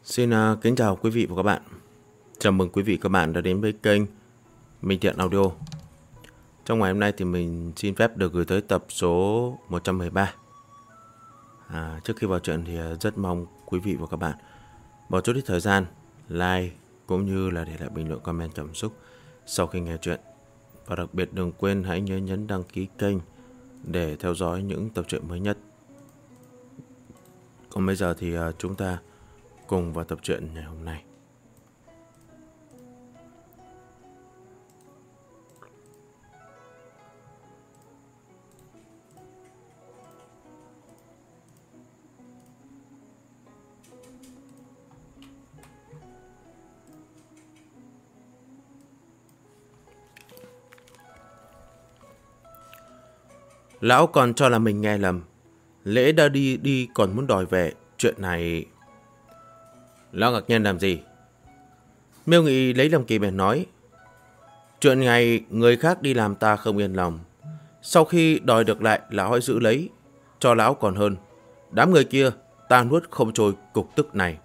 Xin kính chào quý vị và các bạn. Chào mừng quý vị và các bạn đã đến với kênh Minh Thiện Audio. Trong ngày hôm nay thì mình xin phép được gửi tới tập số 113. Trước khi vào chuyện thì rất mong quý vị và các bạn bỏ chút ít thời gian like cũng như là để lại bình luận comment cảm xúc sau khi nghe chuyện. Và đặc biệt đừng quên hãy nhớ nhấn đăng ký kênh để theo dõi những tập truyện mới nhất. Còn bây giờ thì chúng ta cùng vào tập truyện ngày hôm nay. Lão còn cho là mình nghe lầm. Lễ đã đi còn muốn đòi về. Chuyện này... Lão ngạc nhiên làm gì? Miêu Nghị lấy làm kỳ bèn nói. Chuyện ngày người khác đi làm ta không yên lòng. Sau khi đòi được lại, lão hãy giữ lấy. Cho lão còn hơn. Đám người kia ta nuốt không trôi cục tức này.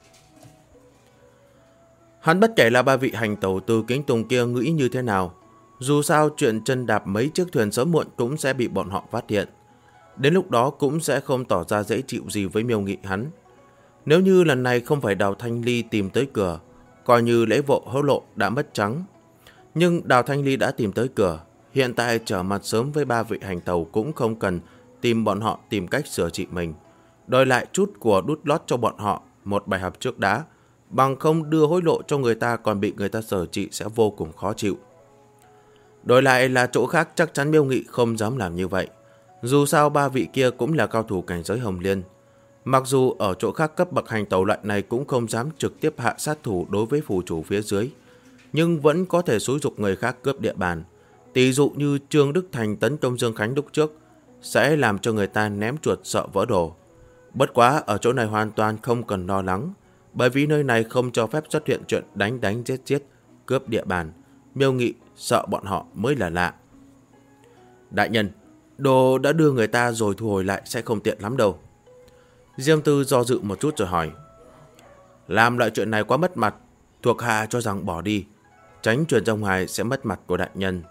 Hắn bất kể là ba vị hành tẩu từ Kính Tùng kia nghĩ như thế nào. Dù sao chuyện chân đạp mấy chiếc thuyền sớm muộn cũng sẽ bị bọn họ phát hiện. Đến lúc đó cũng sẽ không tỏ ra dễ chịu gì với Miêu Nghị hắn. Nếu như lần này không phải Đào Thanh Ly tìm tới cửa, coi như lễ vụ hối lộ đã mất trắng. Nhưng Đào Thanh Ly đã tìm tới cửa, hiện tại trở mặt sớm với ba vị hành tàu cũng không cần tìm bọn họ tìm cách sửa trị mình. Đòi lại chút của đút lót cho bọn họ một bài học trước đã, bằng không đưa hối lộ cho người ta còn bị người ta sửa trị sẽ vô cùng khó chịu. Đổi lại là chỗ khác chắc chắn Miêu Nghị không dám làm như vậy. Dù sao ba vị kia cũng là cao thủ cảnh giới Hồng Liên. Mặc dù ở chỗ khác cấp bậc hành tẩu loại này cũng không dám trực tiếp hạ sát thủ đối với phù chủ phía dưới, nhưng vẫn có thể xúi giục người khác cướp địa bàn. Tỷ dụ như Trương Đức Thành tấn công Dương Khánh lúc trước, sẽ làm cho người ta ném chuột sợ vỡ đồ. Bất quá ở chỗ này hoàn toàn không cần lo lắng, bởi vì nơi này không cho phép xuất hiện chuyện đánh giết, cướp địa bàn. Miêu Nghị sợ bọn họ mới là lạ. Đại nhân, đồ đã đưa người ta rồi thu hồi lại sẽ không tiện lắm đâu. Diêm Tư do dự một chút rồi hỏi. Làm loại chuyện này quá mất mặt, thuộc hạ cho rằng bỏ đi, tránh truyền ra ngoài sẽ mất mặt của đại nhân.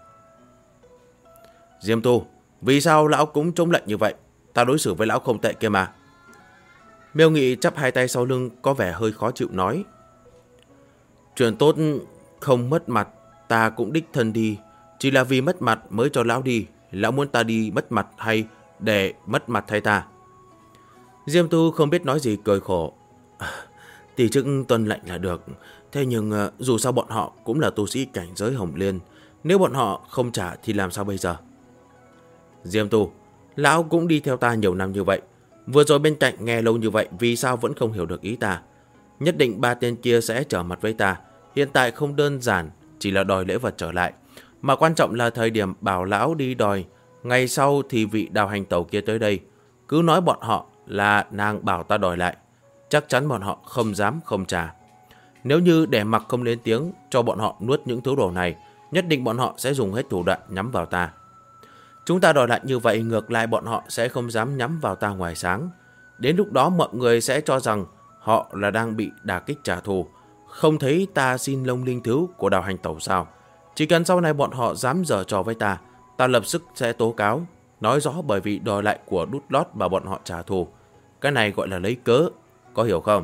Diêm Tu, vì sao lão cũng chống lệnh như vậy? Ta đối xử với lão không tệ kia mà. Miêu Nghị chắp hai tay sau lưng có vẻ hơi khó chịu nói. Chuyện tốt không mất mặt, ta cũng đích thân đi, chỉ là vì mất mặt mới cho lão đi. Lão muốn ta đi mất mặt hay để mất mặt thay ta? Diêm Tu không biết nói gì cười khổ. Tỷ chức tuân lệnh là được, thế nhưng dù sao bọn họ cũng là tu sĩ cảnh giới Hồng Liên, nếu bọn họ không trả thì làm sao bây giờ? Diêm Tu, lão cũng đi theo ta nhiều năm như vậy, vừa rồi bên cạnh nghe lâu như vậy, vì sao vẫn không hiểu được ý ta? Nhất định ba tên kia sẽ trở mặt với ta. Hiện tại không đơn giản chỉ là đòi lễ vật trở lại, mà quan trọng là thời điểm bảo lão đi đòi, ngày sau thì vị Đào hành tẩu kia tới đây, cứ nói bọn họ là nàng bảo ta đòi lại, chắc chắn bọn họ không dám không trả. Nếu như để mặc không lên tiếng cho bọn họ nuốt những thứ đồ này, nhất định bọn họ sẽ dùng hết thủ đoạn nhắm vào ta. Chúng ta đòi lại như vậy, ngược lại bọn họ sẽ không dám nhắm vào ta ngoài sáng. Đến lúc đó mọi người sẽ cho rằng họ là đang bị đả kích trả thù. Không thấy ta xin lông linh thứ của Đào hành tẩu sao? Chỉ cần sau này bọn họ dám giở trò với ta, ta lập tức sẽ tố cáo, nói rõ bởi vì đòi lại của đút lót mà bọn họ trả thù. Cái này gọi là lấy cớ, có hiểu không?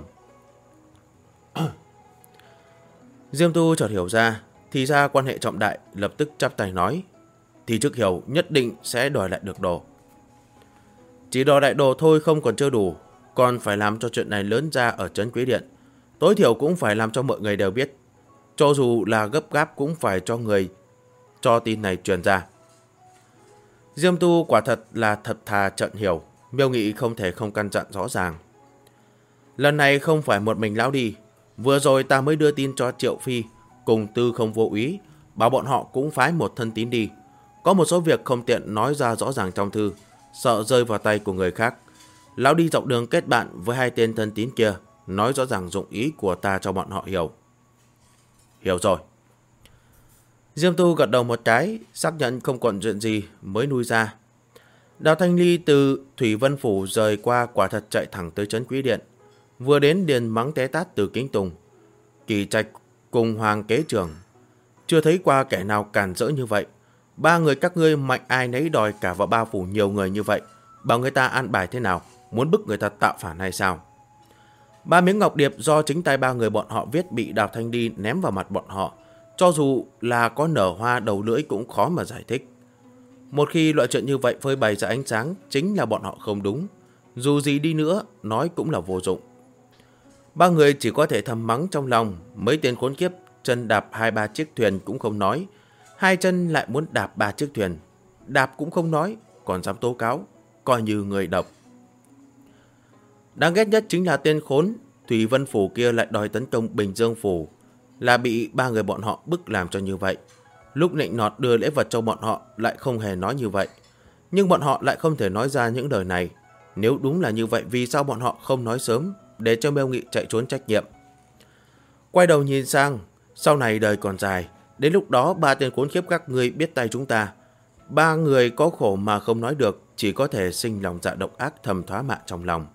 Diêm Tu chợt hiểu ra, thì ra quan hệ trọng đại, lập tức chắp tay nói. Thì trước hiểu nhất định sẽ đòi lại được đồ. Chỉ đòi lại đồ thôi không còn chưa đủ, còn phải làm cho chuyện này lớn ra ở trấn Quý Điện. Tối thiểu cũng phải làm cho mọi người đều biết. Cho dù là gấp gáp cũng phải cho người cho tin này truyền ra. Diêm Tu quả thật là thật thà trận hiểu. Miêu Nghị không thể không căn dặn rõ ràng. Lần này không phải một mình lão đi. Vừa rồi ta mới đưa tin cho Triệu Phi cùng Tư Không Vô Úy, bảo bọn họ cũng phái một thân tín đi. Có một số việc không tiện nói ra rõ ràng trong thư, sợ rơi vào tay của người khác. Lão đi dọc đường kết bạn với hai tên thân tín kia, nói rõ ràng dụng ý của ta cho bọn họ hiểu. Hiểu rồi. Diêm Tu gật đầu một cái, xác nhận không còn chuyện gì mới nuôi ra. Đào Thanh Ly từ Thủy Vân Phủ rời qua quả thật chạy thẳng tới trấn Quý Điện. vừa đến liền mắng té tát Từ Kính Tùng. Kỳ Trạch cùng Hoàng kế trưởng, chưa thấy qua kẻ nào càn rỡ như vậy. Ba người các ngươi mạnh ai nấy đòi cả vào ba phủ nhiều người như vậy, bảo người ta an bài thế nào, muốn bức người ta tạo phản hay sao? Ba miếng ngọc điệp do chính tay ba người bọn họ viết bị Đào Thanh Đi ném vào mặt bọn họ, cho dù là có nở hoa đầu lưỡi cũng khó mà giải thích. Một khi loại chuyện như vậy phơi bày ra ánh sáng, chính là bọn họ không đúng. Dù gì đi nữa, nói cũng là vô dụng. Ba người chỉ có thể thầm mắng trong lòng, mấy tên khốn kiếp chân đạp 2-3 chiếc thuyền cũng không nói, hai chân lại muốn đạp 3 chiếc thuyền, đạp cũng không nói, còn dám tố cáo, coi như người độc. Đáng ghét nhất chính là tên khốn Thủy Vân Phủ kia lại đòi tấn công Bình Dương Phủ, là bị ba người bọn họ bức làm cho như vậy. Lúc nịnh nọt đưa lễ vật cho bọn họ lại không hề nói như vậy, nhưng bọn họ lại không thể nói ra những lời này. Nếu đúng là như vậy, vì sao bọn họ không nói sớm, để cho Miêu Nghị chạy trốn trách nhiệm? Quay đầu nhìn sang, sau này đời còn dài, đến lúc đó ba tên khốn khiếp các ngươi biết tay chúng ta. Ba người có khổ mà không nói được, chỉ có thể sinh lòng dạ độc ác thầm thoá mạ trong lòng.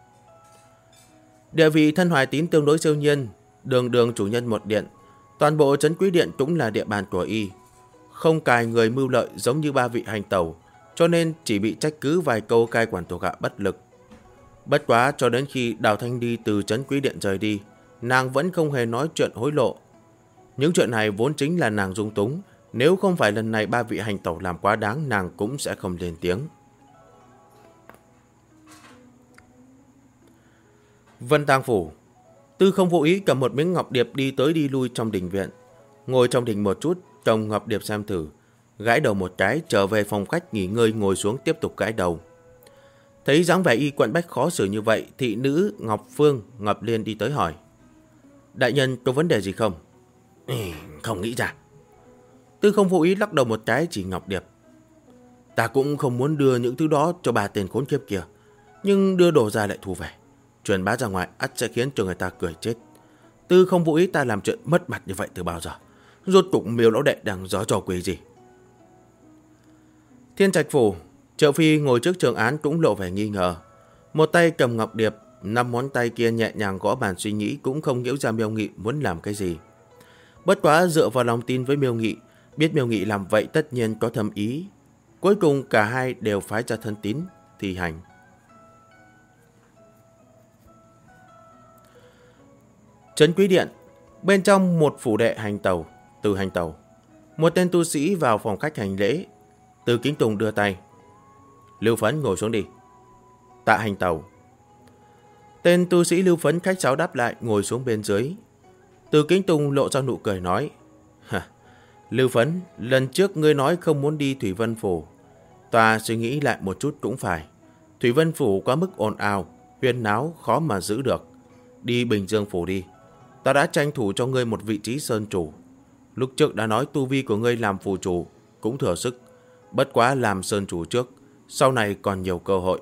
Địa vị Thân Hoài Tín tương đối siêu nhiên, đường đường chủ nhân một điện, toàn bộ trấn Quý Điện cũng là địa bàn của y. Không cài người mưu lợi giống như ba vị hành tẩu, cho nên chỉ bị trách cứ vài câu cai quản thuộc hạ bất lực. Bất quá cho đến khi Đào Thanh Đi từ trấn Quý Điện rời đi, nàng vẫn không hề nói chuyện hối lộ. Những chuyện này vốn chính là nàng dung túng, nếu không phải lần này ba vị hành tẩu làm quá đáng, nàng cũng sẽ không lên tiếng. Vân Tang Phủ. Tư Không vô ý cầm một miếng ngọc điệp đi tới đi lui trong đình viện. Ngồi trong đình một chút, trông ngọc điệp xem thử, gãi đầu một cái, trở về phòng khách nghỉ ngơi, ngồi xuống tiếp tục gãi đầu. Thấy dáng vẻ y quặn bách khó xử như vậy, thị nữ Ngọc Phương, Ngọc Liên đi tới hỏi: đại nhân có vấn đề gì không? Không nghĩ ra. Tư Không vô ý lắc đầu một cái, chỉ ngọc điệp. Ta cũng không muốn đưa những thứ đó cho ba tên khốn kiếp kia, nhưng đưa đồ ra lại thu về, truyền bá ra ngoài ắt sẽ khiến cho người ta cười chết. Tư Không vô ý ta làm chuyện mất mặt như vậy từ bao giờ? Rốt cuộc Miêu lão đệ đang giở trò quỷ gì? Thiên Trạch Phủ, Triệu Phi ngồi trước trường án cũng lộ vẻ nghi ngờ. Một tay cầm ngọc điệp, 5 ngón tay kia nhẹ nhàng gõ bàn suy nghĩ, cũng không hiểu ra Miêu Nghị muốn làm cái gì. Bất quá dựa vào lòng tin với Miêu Nghị, biết Miêu Nghị làm vậy tất nhiên có thâm ý. Cuối cùng cả hai đều phái ra thân tín thi hành. Trấn Quý Điện, bên trong một phủ đệ hành tẩu, Từ hành tẩu. Một tên tu sĩ vào phòng khách hành lễ. Từ Kính Tùng đưa tay: Lưu Phấn ngồi xuống đi. Tạ hành tẩu. Tên tu sĩ Lưu Phấn khách sáo đáp lại, ngồi xuống bên dưới. Từ Kính Tùng lộ ra nụ cười nói: Lưu Phấn, lần trước ngươi nói không muốn đi Thủy Vân Phủ, ta suy nghĩ lại một chút cũng phải. Thủy Vân Phủ quá mức ồn ào, huyên náo, khó mà giữ được. Đi Bình Dương Phủ đi. Ta đã tranh thủ cho ngươi một vị trí sơn chủ. Lúc trước đã nói tu vi của ngươi làm phù chủ cũng thừa sức, bất quá làm sơn chủ trước, sau này còn nhiều cơ hội.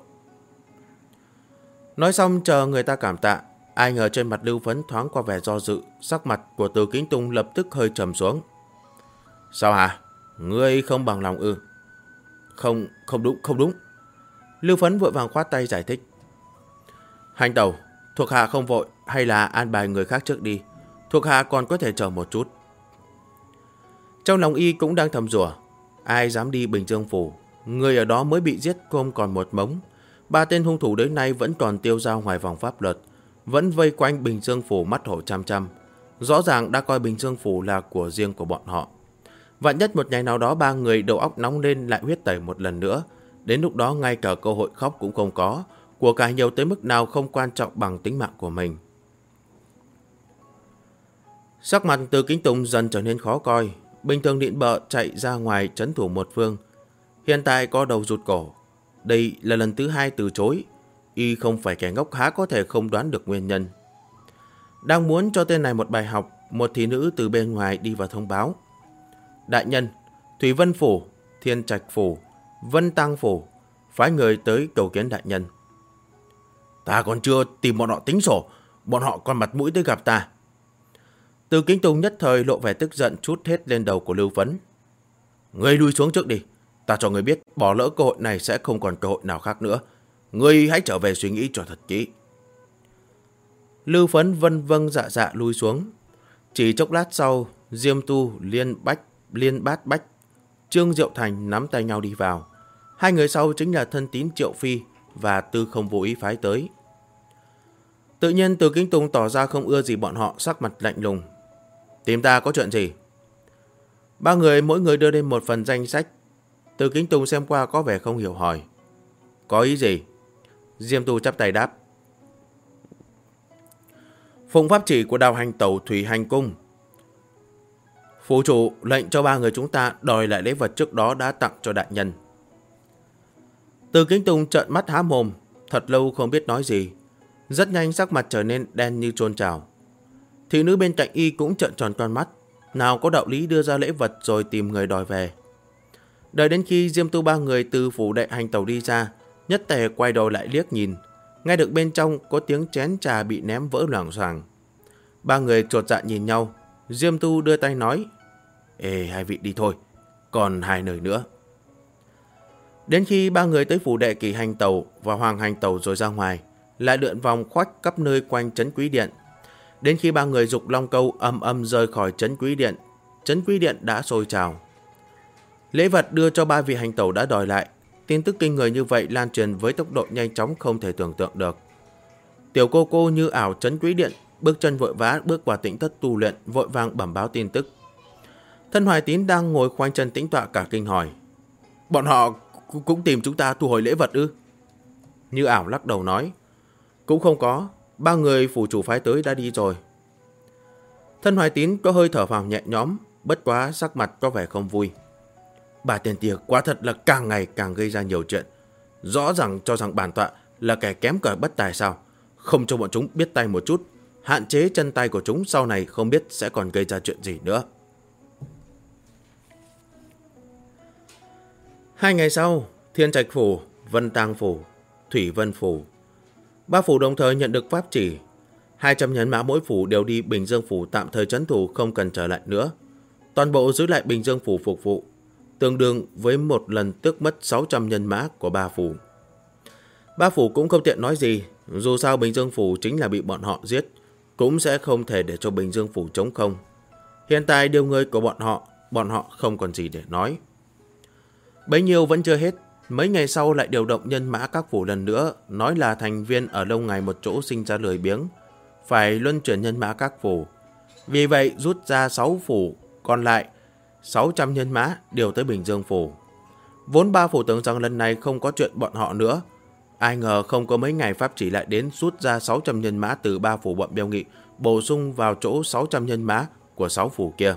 Nói xong chờ người ta cảm tạ, ai ngờ trên mặt Lưu Phấn thoáng qua vẻ do dự, sắc mặt của Từ Kính Tùng lập tức hơi trầm xuống. Sao hả? Ngươi không bằng lòng ư? Không đúng. Lưu Phấn vội vàng khoát tay giải thích. Hành tẩu, thuộc hạ không vội, hay là an bài người khác trước đi, thuộc hạ còn có thể chờ một chút. Trong lòng y cũng đang thầm rủa, ai dám đi Bình Dương Phủ, người ở đó mới bị giết không còn một mống. Ba tên hung thủ đến nay vẫn còn tiêu dao ngoài vòng pháp luật, vẫn vây quanh Bình Dương Phủ mắt hổ chăm chăm. Rõ ràng đã coi Bình Dương Phủ là của riêng của bọn họ. Vạn nhất một ngày nào đó ba người đầu óc nóng lên lại huyết tẩy một lần nữa, đến lúc đó ngay cả cơ hội khóc cũng không có, của cải nhiều tới mức nào không quan trọng bằng tính mạng của mình. Sắc mặt Từ Kính Tùng dần trở nên khó coi, bình thường nịnh bợ chạy ra ngoài trấn thủ một phương, hiện tại có đầu rụt cổ. Đây là lần thứ hai từ chối, y không phải kẻ ngốc, há có thể không đoán được nguyên nhân. Đang muốn cho tên này một bài học, một thị nữ từ bên ngoài đi vào thông báo. Đại nhân, Thủy Vân Phủ, Thiên Trạch Phủ, Vân Tang Phủ phái người tới cầu kiến đại nhân. Ta còn chưa tìm bọn họ tính sổ, bọn họ còn mặt mũi tới gặp ta. Từ Kính Tùng nhất thời lộ vẻ tức giận trút hết lên đầu của Lưu Phấn. Ngươi lui xuống trước đi, ta cho ngươi biết bỏ lỡ cơ hội này sẽ không còn cơ hội nào khác nữa. Ngươi hãy trở về suy nghĩ cho thật kỹ. Lưu Phấn vân vâng dạ dạ lui xuống. Chỉ chốc lát sau, Diêm Tu, Liên Bát Bách, Trương Diệu Thành nắm tay nhau đi vào. Hai người sau chính là thân tín Triệu Phi và Tư Không Vô Ý phái tới. Tự nhiên Từ Kính Tùng tỏ ra không ưa gì bọn họ, sắc mặt lạnh lùng. Tìm ta có chuyện gì? Ba người mỗi người đưa lên một phần danh sách. Từ Kính Tùng xem qua có vẻ không hiểu hỏi. Có ý gì? Diêm Tu chắp tay đáp. Phụng pháp chỉ của Đào Hành Tẩu Thủy Hành Cung, phủ chủ lệnh cho ba người chúng ta đòi lại lễ vật trước đó đã tặng cho đại nhân. Từ Kính Tùng trợn mắt há mồm, thật lâu không biết nói gì. Rất nhanh sắc mặt trở nên đen như chôn chảo. Thị nữ bên cạnh y cũng trợn tròn con mắt. Nào có đạo lý đưa ra lễ vật rồi tìm người đòi về. Đợi đến khi Diêm Tu ba người từ phủ đệ Hành Tẩu đi ra, nhất tề quay đầu lại liếc nhìn. Nghe được bên trong có tiếng chén trà bị ném vỡ loảng xoảng. Ba người chột dạ nhìn nhau. Diêm Tu đưa tay nói. Ê, hai vị đi thôi, còn hai nơi nữa. Đến khi ba người tới phủ đệ Kỳ Hành Tẩu và Hoàng Hành Tẩu rồi ra ngoài, lại lượn vòng khoách khắp nơi quanh Trấn Quý Điện. Đến khi ba người dục long câu âm rời khỏi Trấn Quý Điện đã sôi trào. Lễ vật đưa cho ba vị hành tẩu đã đòi lại. Tin tức kinh người như vậy lan truyền với tốc độ nhanh chóng không thể tưởng tượng được. Tiểu cô cô như ảo Trấn Quý Điện, bước chân vội vã bước vào tĩnh thất tu luyện, vội vàng bẩm báo tin tức. Thân Hoài Tín đang ngồi khoanh chân tĩnh tọa cả kinh hỏi. Bọn họ cũng tìm chúng ta thu hồi lễ vật ư? Như ảo lắc đầu nói. Cũng không có, ba người phủ chủ phái tới đã đi rồi. Thân Hoài Tín có hơi thở phào nhẹ nhõm, bất quá sắc mặt có vẻ không vui. Bà tên tiệc quá thật là càng ngày càng gây ra nhiều chuyện. Rõ ràng cho rằng bản tọa là kẻ kém cỏi bất tài sao? Không cho bọn chúng biết tay một chút, hạn chế chân tay của chúng sau này không biết sẽ còn gây ra chuyện gì nữa. 2 ngày sau, Thiên Trạch Phủ, Vân Tang Phủ, Thủy Vân Phủ, ba phủ đồng thời nhận được pháp chỉ. 200 nhân mã mỗi phủ đều đi Bình Dương Phủ tạm thời trấn thủ, không cần trở lại nữa. Toàn bộ giữ lại Bình Dương Phủ phục vụ, tương đương với một lần tước mất 600 nhân mã của ba phủ. Ba phủ cũng không tiện nói gì, dù sao Bình Dương Phủ chính là bị bọn họ giết, cũng sẽ không thể để cho Bình Dương Phủ trống không. Hiện tại điều người của bọn họ không còn gì để nói. Bấy nhiêu vẫn chưa hết, mấy ngày sau lại điều động nhân mã các phủ lần nữa, nói là thành viên ở lâu ngày một chỗ sinh ra lười biếng, phải luân chuyển nhân mã các phủ. Vì vậy rút ra 6 phủ, còn lại 600 nhân mã điều tới Bình Dương Phủ. Vốn ba phủ tưởng rằng lần này không có chuyện bọn họ nữa, ai ngờ không có mấy ngày pháp chỉ lại đến rút ra 600 nhân mã từ ba phủ bọn Biêu Nghị, bổ sung vào chỗ 600 nhân mã của 6 phủ kia.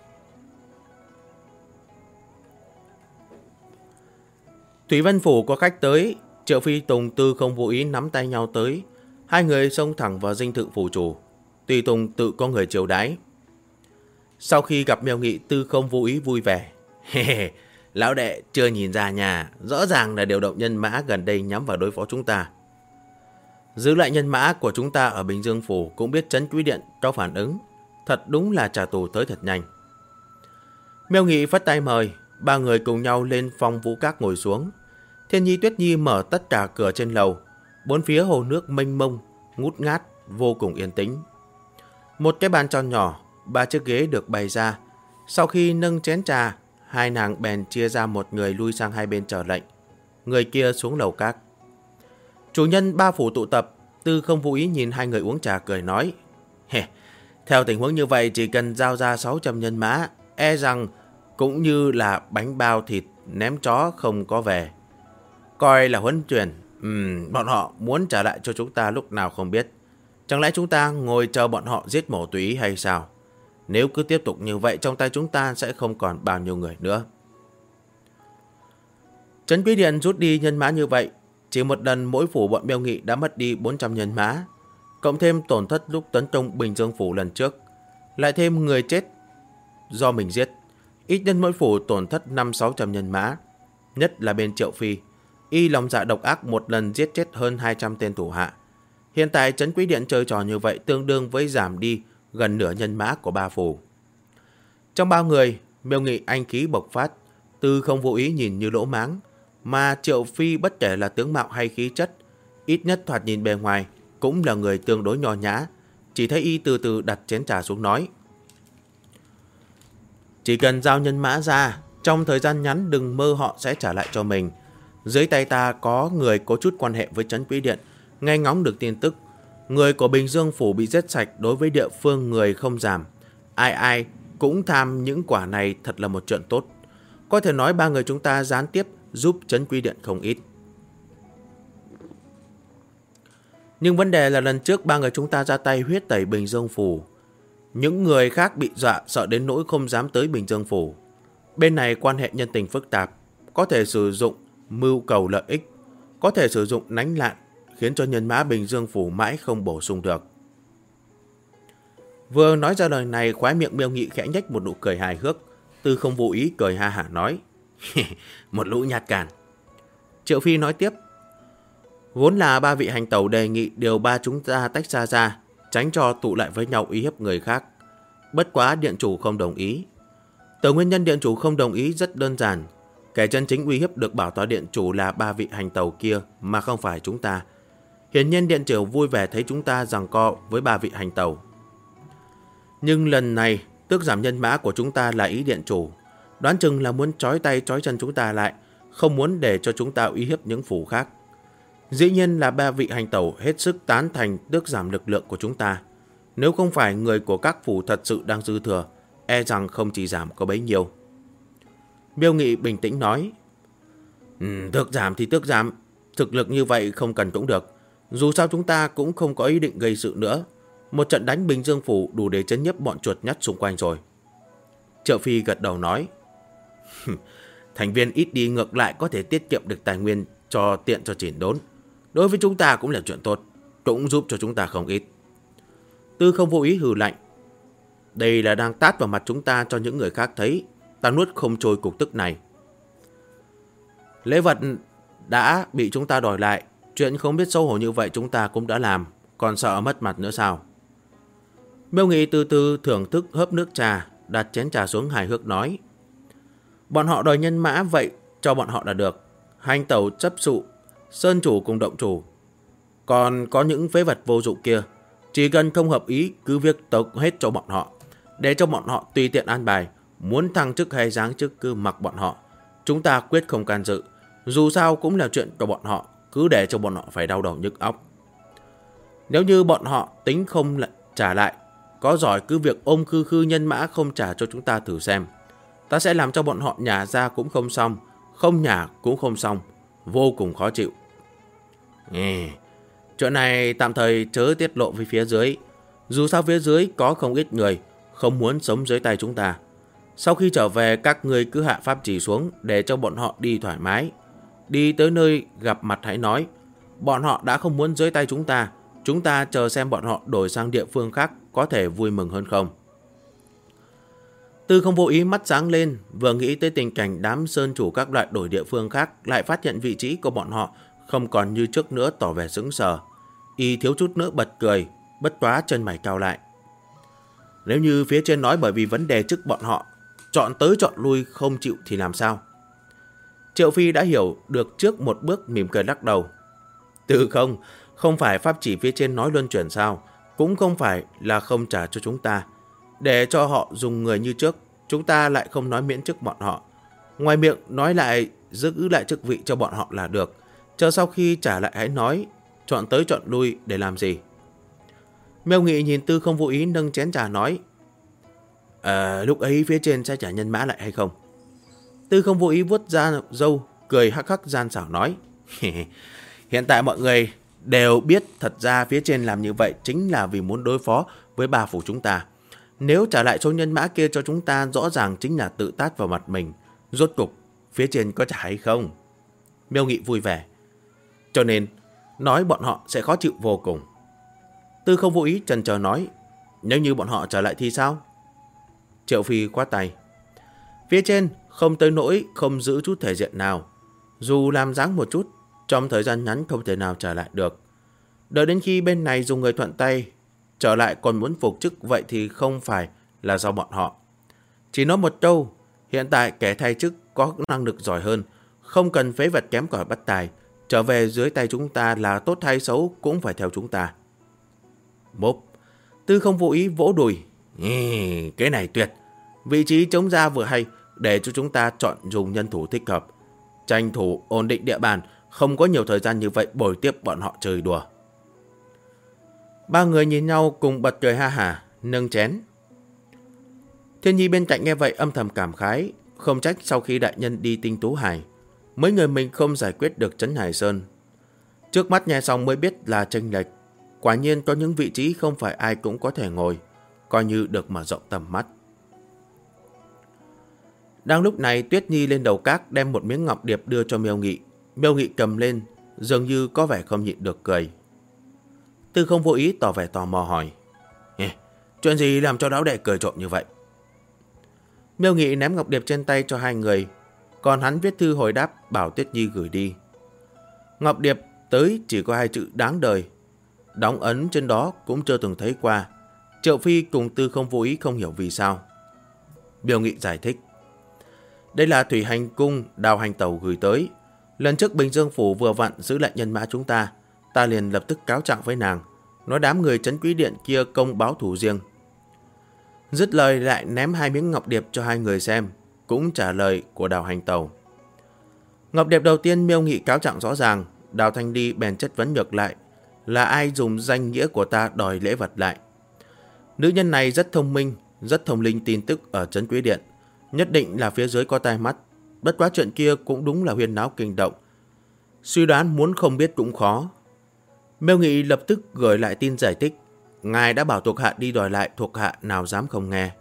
Thủy Vân Phủ có khách tới, Triệu Phi Tùng Tư Không Vô Ý nắm tay nhau tới. Hai người xông thẳng vào dinh thự phủ chủ. Tùy Tùng tự có người chiều đái. Sau khi gặp Miêu Nghị, Tư Không Vô Ý vui vẻ. Lão đệ chưa nhìn ra nhà, rõ ràng là điều động nhân mã gần đây nhắm vào đối phó chúng ta. Giữ lại nhân mã của chúng ta ở Bình Dương Phủ cũng biết Trấn Quý Điện cho phản ứng. Thật đúng là trả tù tới thật nhanh. Miêu Nghị phất tay mời, ba người cùng nhau lên phòng vũ các ngồi xuống. Thiên Nhi Tuyết Nhi mở tất cả cửa trên lầu. Bốn phía hồ nước mênh mông, ngút ngát, vô cùng yên tĩnh. Một cái bàn tròn nhỏ, 3 chiếc ghế được bày ra. Sau khi nâng chén trà, hai nàng bèn chia ra một người lui sang hai bên chờ lệnh. Người kia xuống lầu các. Chủ nhân ba phủ tụ tập, Tư Không Vô Ý nhìn hai người uống trà cười nói. Theo tình huống như vậy chỉ cần giao ra 600 nhân mã, e rằng cũng như là bánh bao thịt ném chó không có về. Coi là huấn truyền. Bọn họ muốn trả lại cho chúng ta lúc nào không biết. Chẳng lẽ chúng ta ngồi chờ bọn họ giết mổ tùy hay sao? Nếu cứ tiếp tục như vậy, trong tay chúng ta sẽ không còn bao nhiêu người nữa. Trấn Quý Điện rút đi nhân mã như vậy, chỉ một lần mỗi phủ bọn Miêu Nghị đã mất đi 400 nhân mã, cộng thêm tổn thất lúc tấn công Bình Dương Phủ lần trước, lại thêm người chết do mình giết, ít nhất mỗi phủ tổn thất 500-600 nhân mã. Nhất là bên Triệu Phi, y lòng dạ độc ác một lần giết chết hơn 200 tên thủ hạ. Hiện tại Trấn Quý Điện chơi trò như vậy tương đương với giảm đi gần nửa nhân mã của ba phủ. Trong bao người, Miêu Nghị anh khí bộc phát, Tư Không Vô Ý nhìn như lỗ máng, mà Triệu Phi bất kể là tướng mạo hay khí chất, ít nhất thoạt nhìn bề ngoài cũng là người tương đối nho nhã. Chỉ thấy y từ từ đặt chén trà xuống nói: chỉ cần giao nhân mã ra, trong thời gian ngắn đừng mơ họ sẽ trả lại cho mình. Dưới tay ta có người có chút quan hệ với Trấn Quý Điện, nghe ngóng được tin tức. Người của Bình Dương Phủ bị giết sạch, đối với địa phương người không giảm. Ai ai cũng tham những quả này, thật là một chuyện tốt. Có thể nói ba người chúng ta gián tiếp giúp Trấn Quý Điện không ít. Nhưng vấn đề là lần trước ba người chúng ta ra tay huyết tẩy Bình Dương Phủ. Những người khác bị dọa sợ đến nỗi không dám tới Bình Dương Phủ. Bên này quan hệ nhân tình phức tạp, có thể sử dụng mưu cầu lợi ích, có thể sử dụng nánh lạn, khiến cho nhân mã Bình Dương Phủ mãi không bổ sung được. Vừa nói ra lời này, khóe miệng Miêu Nghị khẽ nhếch một nụ cười hài hước. Tư Không Vô Ý cười ha hả nói: một lũ nhát gan. Triệu Phi nói tiếp: vốn là ba vị hành tẩu đề nghị điều ba chúng ta tách ra, tránh cho tụ lại với nhau uy hiếp người khác. Bất quá điện chủ không đồng ý. Từ nguyên nhân điện chủ không đồng ý rất đơn giản. Kẻ chân chính uy hiếp được bảo tọa điện chủ là ba vị hành tẩu kia, mà không phải chúng ta. Hiển nhiên điện chủ vui vẻ thấy chúng ta giằng co với ba vị hành tẩu. Nhưng lần này tước giảm nhân mã của chúng ta là ý điện chủ, đoán chừng là muốn trói tay trói chân chúng ta lại, không muốn để cho chúng ta uy hiếp những phủ khác. Dĩ nhiên là ba vị hành tẩu hết sức tán thành tước giảm lực lượng của chúng ta. Nếu không phải người của các phủ thật sự đang dư thừa, e rằng không chỉ giảm có bấy nhiêu. Miêu Nghị bình tĩnh nói: tước giảm thì tước giảm, thực lực như vậy không cần cũng được. Dù sao chúng ta cũng không có ý định gây sự nữa. Một trận đánh Bình Dương Phủ đủ để chấn nhiếp bọn chuột nhắt xung quanh rồi. Triệu Phi gật đầu nói: thành viên ít đi ngược lại có thể tiết kiệm được tài nguyên cho tiện cho chỉnh đốn. Đối với chúng ta cũng là chuyện tốt, cũng giúp cho chúng ta không ít. Tư Không Vô Ý hừ lạnh: đây là đang tát vào mặt chúng ta cho những người khác thấy. Ta nuốt không trôi cục tức này. Lễ vật đã bị chúng ta đòi lại, chuyện không biết xấu hổ như vậy chúng ta cũng đã làm, còn sợ mất mặt nữa sao? Miêu Nghị từ từ thưởng thức hớp nước trà, đặt chén trà xuống hài hước nói: bọn họ đòi nhân mã, vậy cho bọn họ là được. Hành tẩu chấp sụ, sơn chủ cùng động chủ. Còn có những phế vật vô dụng kia, chỉ cần không hợp ý cứ việc tống hết cho bọn họ, để cho bọn họ tùy tiện an bài. Muốn thăng chức hay giáng chức cứ mặc bọn họ, chúng ta quyết không can dự. Dù sao cũng là chuyện của bọn họ, cứ để cho bọn họ phải đau đầu nhức óc. Nếu như bọn họ tính không trả lại, có giỏi cứ việc ôm khư khư nhân mã không trả cho chúng ta thử xem. Ta sẽ làm cho bọn họ nhả ra cũng không xong, không nhả cũng không xong, vô cùng khó chịu. Chuyện này tạm thời chớ tiết lộ với phía dưới. Dù sao phía dưới có không ít người không muốn sống dưới tay chúng ta. Sau khi trở về, các người cứ hạ pháp chỉ xuống để cho bọn họ đi thoải mái. Đi tới nơi gặp mặt hãy nói: bọn họ đã không muốn dưới tay chúng ta chờ xem bọn họ đổi sang địa phương khác có thể vui mừng hơn không. Tư Không Vô Ý mắt sáng lên, vừa nghĩ tới tình cảnh đám sơn chủ các loại đổi địa phương khác, lại phát hiện vị trí của bọn họ không còn như trước nữa, tỏ vẻ sững sờ. Y thiếu chút nữa bật cười, bất quá chân mày cau lại. Nếu như phía trên nói bởi vì vấn đề chức bọn họ chọn tới chọn lui không chịu thì làm sao? Triệu Phi đã hiểu được trước một bước, mỉm cười lắc đầu. Không phải pháp chỉ phía trên nói luân chuyển sao? Cũng không phải là không trả cho chúng ta, để cho họ dùng người như trước. Chúng ta lại không nói miễn chức bọn họ, ngoài miệng nói lại giữ lại chức vị cho bọn họ là được. Chờ sau khi trả lại hãy nói. Chọn tới chọn lui để làm gì? Miêu Nghị nhìn Tư Không Vô Ý nâng chén trà nói: lúc ấy phía trên sẽ trả nhân mã lại hay không? Tư Không Vô Ý vuốt ra râu, cười hắc hắc gian xảo nói: hiện tại mọi người đều biết thật ra phía trên làm như vậy chính là vì muốn đối phó với ba phủ chúng ta. Nếu trả lại số nhân mã kia cho chúng ta, rõ ràng chính là tự tát vào mặt mình. Rốt cục phía trên có trả hay không? Miêu Nghị vui vẻ: cho nên nói bọn họ sẽ khó chịu vô cùng. Tư Không Vô Ý chần chờ nói: nếu như bọn họ trả lại thì sao? Triệu Phi quát tay: phía trên không tới nỗi không giữ chút thể diện nào. Dù làm dáng một chút, trong thời gian ngắn không thể nào trả lại được. Đợi đến khi bên này dùng người thuận tay trở lại còn muốn phục chức, vậy thì không phải là do bọn họ. Chỉ nói một câu, hiện tại kẻ thay chức có năng lực giỏi hơn, không cần phế vật kém cỏi bất tài, trở về dưới tay chúng ta là tốt hay xấu cũng phải theo chúng ta. Mốp. Tư không vô ý vỗ đùi. Cái này tuyệt. Vị trí trống ra vừa hay, để cho chúng ta chọn dùng nhân thủ thích hợp. Tranh thủ ổn định địa bàn, không có nhiều thời gian như vậy bồi tiếp bọn họ chơi đùa. Ba người nhìn nhau cùng bật cười ha hả, nâng chén. Thiên Nhi bên cạnh nghe vậy âm thầm cảm khái, không trách sau khi đại nhân đi Tinh Tú Hải, mấy người mình không giải quyết được Trấn Hải Sơn. Trước mắt nghe xong mới biết là chênh lệch. Quả nhiên có những vị trí không phải ai cũng có thể ngồi, coi như được mở rộng tầm mắt. Đang lúc này Tuyết Nhi lên đầu các đem một miếng ngọc điệp đưa cho Miêu Nghị. Miêu Nghị cầm lên, dường như có vẻ không nhịn được cười. Tư không vô ý tỏ vẻ tò mò hỏi. Chuyện gì làm cho lão đệ cười trộm như vậy? Miêu Nghị ném ngọc điệp trên tay cho hai người, còn hắn viết thư hồi đáp bảo Tuyết Nhi gửi đi. Ngọc điệp tới chỉ có 2 chữ đáng đời. Đóng ấn trên đó cũng chưa từng thấy qua. Triệu Phi cùng Tư không vô ý không hiểu vì sao. Miêu Nghị giải thích. Đây là Thủy Hành Cung Đào Hành Tẩu gửi tới. Lần trước Bình Dương Phủ vừa vặn giữ lại nhân mã chúng ta, ta liền lập tức cáo trạng với nàng, nói đám người Trấn Quý Điện kia công báo thù riêng. Dứt lời lại ném 2 miếng ngọc điệp cho hai người xem, cũng trả lời của Đào Hành Tẩu. Ngọc điệp đầu tiên Miêu Nghị cáo trạng rõ ràng, Đào Thanh Đi bèn chất vấn ngược lại, là ai dùng danh nghĩa của ta đòi lễ vật lại. Nữ nhân này rất thông minh, rất thông linh tin tức ở Trấn Quý Điện, nhất định là phía dưới có tai mắt. Bất quá chuyện kia cũng đúng là huyên náo kinh động, suy đoán muốn không biết cũng khó. Miêu Nghị lập tức gửi lại tin giải thích, ngài đã bảo thuộc hạ đi đòi lại, thuộc hạ nào dám không nghe.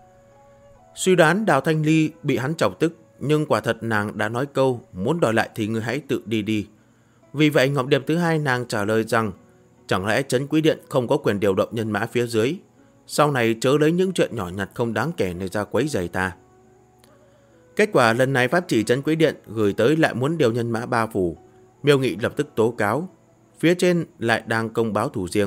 Suy đoán Đào Thanh Ly bị hắn chọc tức, nhưng quả thật nàng đã nói câu muốn đòi lại thì ngươi hãy tự đi đi. Vì vậy ngọc điệp thứ hai nàng trả lời rằng chẳng lẽ Trấn Quý Điện không có quyền điều động nhân mã phía dưới, sau này chớ lấy những chuyện nhỏ nhặt không đáng kể này ra quấy rầy ta. Kết quả lần này pháp chỉ Trấn Quý Điện gửi tới lại muốn điều nhân mã 3 phủ. Miêu Nghị lập tức tố cáo, phía trên lại đang công báo thù riêng.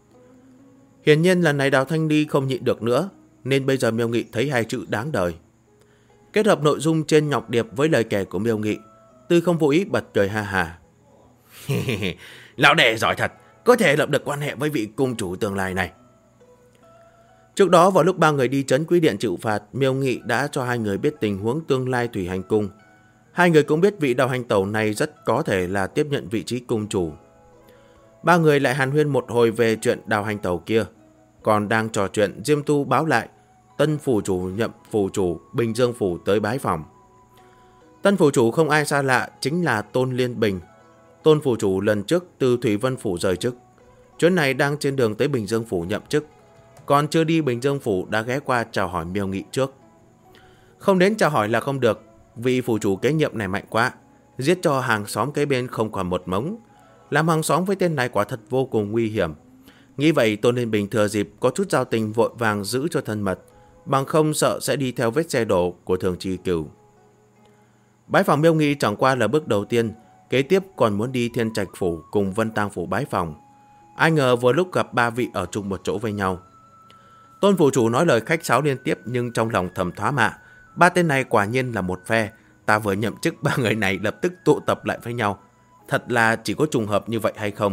Hiển nhiên lần này Đào Thanh Ly không nhịn được nữa, nên bây giờ Miêu Nghị thấy 2 chữ đáng đời. Kết hợp nội dung trên ngọc điệp với lời kể của Miêu Nghị, Tư không vô ý bật cười ha hà. Lão đệ giỏi thật, có thể lập được quan hệ với vị cung chủ tương lai này. Trước đó vào lúc 3 người đi Trấn Quý Điện chịu phạt, Miêu Nghị đã cho 2 người biết tình huống tương lai Thủy Hành Cung. 2 người cũng biết vị Đào Hành Tẩu này rất có thể là tiếp nhận vị trí cung chủ. 3 người lại hàn huyên một hồi về chuyện Đào Hành Tẩu kia. Còn đang trò chuyện, Diêm Tu báo lại tân phủ chủ nhậm phủ chủ Bình Dương Phủ tới bái phòng. Tân phủ chủ không ai xa lạ, chính là Tôn Liên Bình. Tôn phủ chủ lần trước từ Thủy Vân Phủ rời chức, chuyến này đang trên đường tới Bình Dương Phủ nhậm chức. Còn chưa đi Bình Dương Phủ đã ghé qua chào hỏi Miêu Nghị trước. Không đến chào hỏi là không được, vị phủ chủ kế nhiệm này mạnh quá, giết cho hàng xóm kế bên không còn một mống. Làm hàng xóm với tên này quả thật vô cùng nguy hiểm. Nghĩ vậy Tôn Liên Bình thừa dịp có chút giao tình vội vàng giữ cho thân mật, bằng không sợ sẽ đi theo vết xe đổ của Thường Chi Cửu. Bái phòng Miêu Nghị chẳng qua là bước đầu tiên, kế tiếp còn muốn đi Thiên Trạch Phủ cùng Vân Tang Phủ bái phòng. Ai ngờ vừa lúc gặp 3 vị ở chung một chỗ với nhau. Tôn phủ chủ nói lời khách sáo liên tiếp nhưng trong lòng thầm thoá mạ. 3 tên này quả nhiên là một phe. Ta vừa nhậm chức 3 người này lập tức tụ tập lại với nhau. Thật là chỉ có trùng hợp như vậy hay không?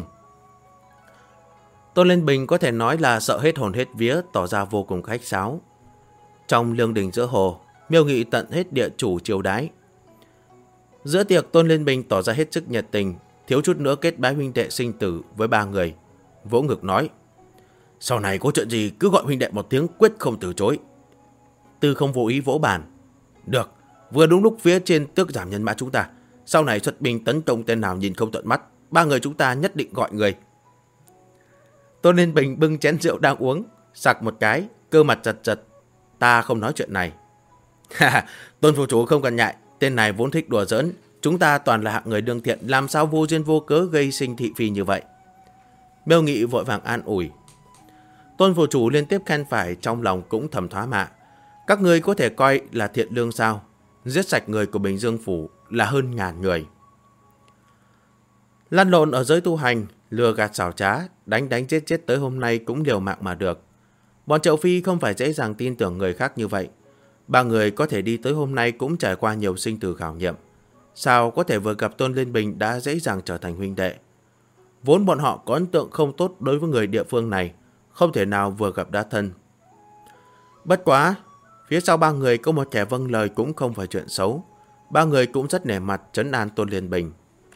Tôn Liên Bình có thể nói là sợ hết hồn hết vía, tỏ ra vô cùng khách sáo. Trong lương đình giữa hồ, Miêu Nghị tận hết địa chủ chiêu đái. Giữa tiệc Tôn Liên Bình tỏ ra hết sức nhiệt tình, thiếu chút nữa kết bái huynh đệ sinh tử với 3 người. Vỗ ngực nói, sau này có chuyện gì cứ gọi huynh đệ một tiếng, quyết không từ chối. Tư không vô ý vỗ bàn. Được, vừa đúng lúc phía trên tước giảm nhân mã chúng ta, sau này xuất binh tấn công tên nào nhìn không thuận mắt, 3 người chúng ta nhất định gọi người. Tôn Liên Bình bưng chén rượu đang uống, sặc một cái, cơ mặt giật giật. Ta không nói chuyện này. Tôn phủ chủ không cần nhại, tên này vốn thích đùa giỡn, chúng ta toàn là hạng người đương thiện, làm sao vô duyên vô cớ gây sinh thị phi như vậy. Miêu Nghị vội vàng an ủi. Tôn phủ chủ liên tiếp khen phải, trong lòng cũng thầm thoá mạ. Các ngươi có thể coi là thiện lương sao? Giết sạch người của Bình Dương Phủ là hơn 1000 người. Lăn lộn ở giới tu hành, lừa gạt xảo trá, đánh giết chết tới hôm nay cũng liều mạng mà được. Bọn Triệu Phi không phải dễ dàng tin tưởng người khác như vậy. 3 người có thể đi tới hôm nay cũng trải qua nhiều sinh tử khảo nghiệm. Sao có thể vừa gặp Tôn Liên Bình đã dễ dàng trở thành huynh đệ? Vốn bọn họ có ấn tượng không tốt đối với người địa phương này, không thể nào vừa gặp đã thân. Bất quá, phía sau ba người có một kẻ vâng lời cũng không phải chuyện xấu. Ba người cũng rất nể mặt trấn an Tôn Liên Bình.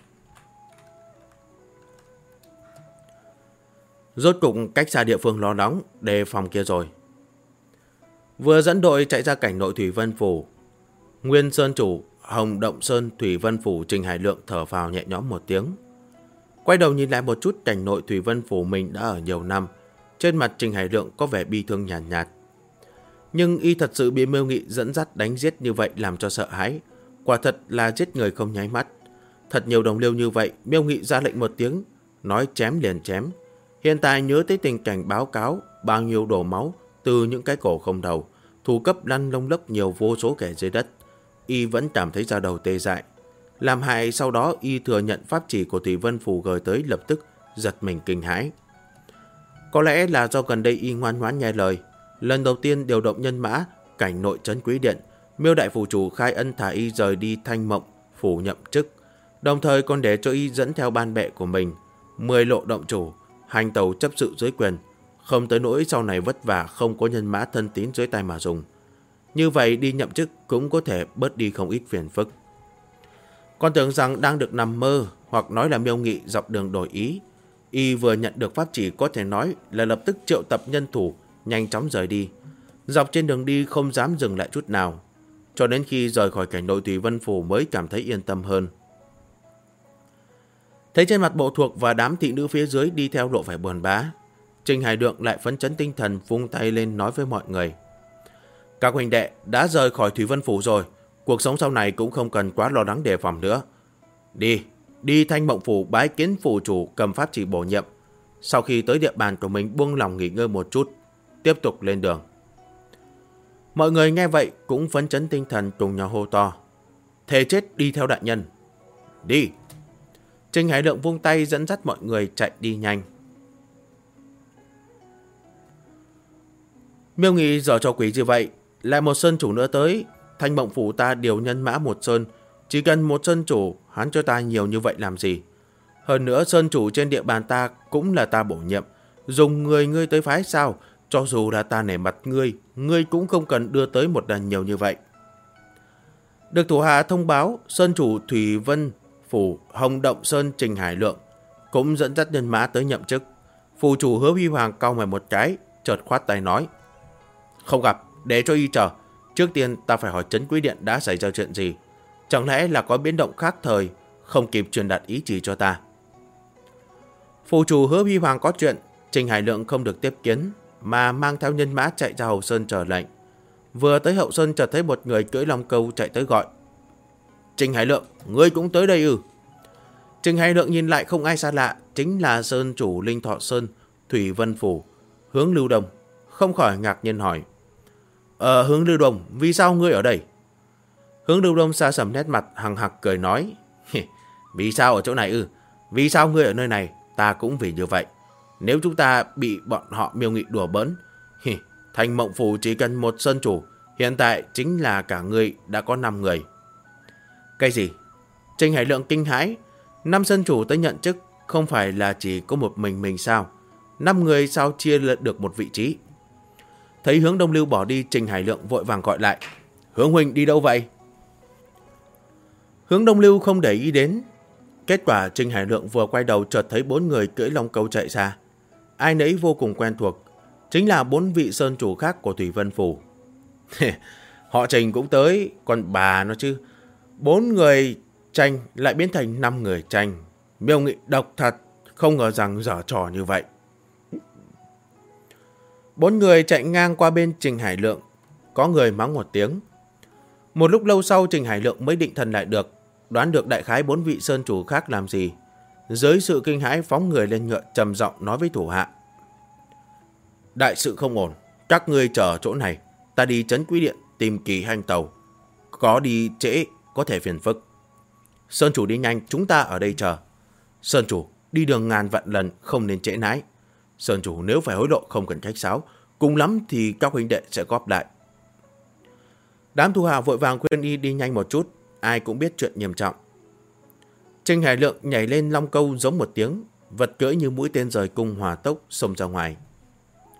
Rốt cục cách xa địa phương lo lắng đề phòng kia rồi. Vừa dẫn đội chạy ra cảnh nội Thủy Vân Phủ, Nguyên Sơn chủ Hồng Động Sơn Thủy Vân Phủ Trình Hải Lượng thở phào nhẹ nhõm một tiếng. Quay đầu nhìn lại một chút cảnh nội Thủy Vân Phủ mình đã ở nhiều năm, trên mặt Trình Hải Lượng có vẻ bi thương nhàn nhạt. Nhưng y thật sự bị Miêu Nghị dẫn dắt đánh giết như vậy làm cho sợ hãi. Quả thật là giết người không nháy mắt. Thật nhiều đồng liêu như vậy, Miêu Nghị ra lệnh một tiếng, nói chém liền chém. Hiện tại nhớ tới tình cảnh báo cáo bao nhiêu đổ máu từ những cái cổ không đầu, thủ cấp lăn lông lốc nhiều vô số kẻ dưới đất, y vẫn cảm thấy da đầu tê dại. Làm hại sau đó y thừa nhận pháp chỉ của Thủy Vân Phủ gửi tới, lập tức giật mình kinh hãi. Có lẽ là do gần đây y ngoan ngoãn nghe lời, lần đầu tiên điều động nhân mã cảnh nội trấn Quý Điện, Miêu đại phủ chủ khai ân thả y rời đi Thanh Mộng phủ nhậm chức, đồng thời còn để cho y dẫn theo ban bệ của mình 10 lộ động chủ, hành tàu chấp sự dưới quyền, không tới nỗi sau này vất vả không có nhân mã thân tín dưới tay mà dùng. Như vậy đi nhậm chức cũng có thể bớt đi không ít phiền phức. Còn tưởng rằng đang được nằm mơ, hoặc nói là Miêu Nghị dọc đường đổi ý. Y vừa nhận được pháp chỉ có thể nói là lập tức triệu tập nhân thủ, nhanh chóng rời đi. Dọc trên đường đi không dám dừng lại chút nào, cho đến khi rời khỏi cảnh nội Thủy Vân Phủ mới cảm thấy yên tâm hơn. Thấy trên mặt bộ thuộc và đám thị nữ phía dưới đi theo lộ vẻ buồn bã, Trình Hải Lượng lại phấn chấn tinh thần, vung tay lên nói với mọi người: các huynh đệ đã rời khỏi Thủy Vân Phủ rồi, cuộc sống sau này cũng không cần quá lo lắng đề phòng nữa. Đi Thanh Mộng Phủ bái kiến phủ chủ cầm pháp chỉ bổ nhiệm. Sau khi tới địa bàn của mình buông lòng nghỉ ngơi một chút, tiếp tục lên đường. Mọi người nghe vậy cũng phấn chấn tinh thần, cùng nhau hô to: thề chết đi theo đại nhân. Đi! Trình Hải Lượng vung tay dẫn dắt mọi người chạy đi nhanh. Miêu Nghị giở trò quỷ như vậy, lại một sơn chủ nữa tới. Thanh Mộng Phủ ta điều nhân mã một sơn, chỉ cần một sơn chủ, hắn cho ta nhiều như vậy làm gì? Hơn nữa sơn chủ trên địa bàn ta cũng là ta bổ nhiệm, dùng người ngươi tới phái sao? Cho dù là ta nể mặt ngươi cũng không cần đưa tới một lần nhiều như vậy. Được thủ hạ thông báo, sơn chủ Thủy Vân Phủ Hồng Động Sơn Trình Hải Lượng cũng dẫn dắt nhân mã tới nhậm chức. Phủ chủ Hứa Huy Hoàng cau mày một cái, chợt khoát tay nói: không gặp, để cho y chờ. Trước tiên ta phải hỏi trấn Quý Điện đã xảy ra chuyện gì. Chẳng lẽ là có biến động khác thời, không kịp truyền đạt ý chỉ cho ta. Phủ chủ Hứa Huy Hoàng có chuyện, Trình Hải Lượng không được tiếp kiến, mà mang theo nhân mã chạy ra Hậu Sơn chờ lệnh. Vừa tới Hậu Sơn chợt thấy một người cưỡi long câu chạy tới gọi: Trình Hải Lượng, ngươi cũng tới đây ư? Trình Hải Lượng nhìn lại không ai xa lạ, chính là sơn chủ Linh Thọ Sơn Thủy Vân Phủ Hướng Lưu Đông, không khỏi ngạc nhiên hỏi: Hướng Lưu Đông, vì sao ngươi ở đây? Hướng Lưu Đông xa sầm nét mặt, hằng hặc cười nói: vì sao ở chỗ này ư? Vì sao ngươi ở nơi này? Ta cũng vì như vậy. Nếu chúng ta bị bọn họ Miêu Nghị đùa bỡn, Thanh Mộng Phủ chỉ cần một sơn chủ, hiện tại chính là cả ngươi đã có 5 người. Cái gì? Trình Hải Lượng kinh hãi. 5 sơn chủ tới nhận chức, không phải là chỉ có một mình sao? 5 người sao chia được một vị trí? Thấy Hướng Đông Lưu bỏ đi, Trình Hải Lượng vội vàng gọi lại: Hướng huynh đi đâu vậy? Hướng Đông Lưu không để ý đến. Kết quả Trình Hải Lượng vừa quay đầu chợt thấy 4 người cưỡi long câu chạy ra. Ai nấy vô cùng quen thuộc, chính là 4 vị sơn chủ khác của Thủy Vân Phủ. Họ Trình cũng tới, còn bà nó chứ. 4 người tranh lại biến thành 5 người tranh. Miêu Nghị độc thật, không ngờ rằng dở trò như vậy. 4 người chạy ngang qua bên Trình Hải Lượng, có người mắng một tiếng. Một lúc lâu sau Trình Hải Lượng mới định thần lại được, đoán được đại khái 4 vị sơn chủ khác làm gì. Dưới sự kinh hãi phóng người lên ngựa, trầm giọng nói với thủ hạ: đại sự không ổn, các ngươi chờ ở chỗ này, ta đi trấn Quý Điện tìm Kỳ Hành tàu, có đi trễ có thể phiền phức. Sơn chủ đi nhanh, chúng ta ở đây chờ. Sơn chủ đi đường ngàn vạn lần, không nên trễ nái. Sơn chủ nếu phải hối lộ không cần khách sáo, cùng lắm thì các huynh đệ sẽ góp lại. Đám thủ hạ vội vàng khuyên y đi nhanh một chút, ai cũng biết chuyện nghiêm trọng. Trình Hải Lượng nhảy lên long câu giống một tiếng, vật cưỡi như mũi tên rời cung hỏa tốc xông ra ngoài.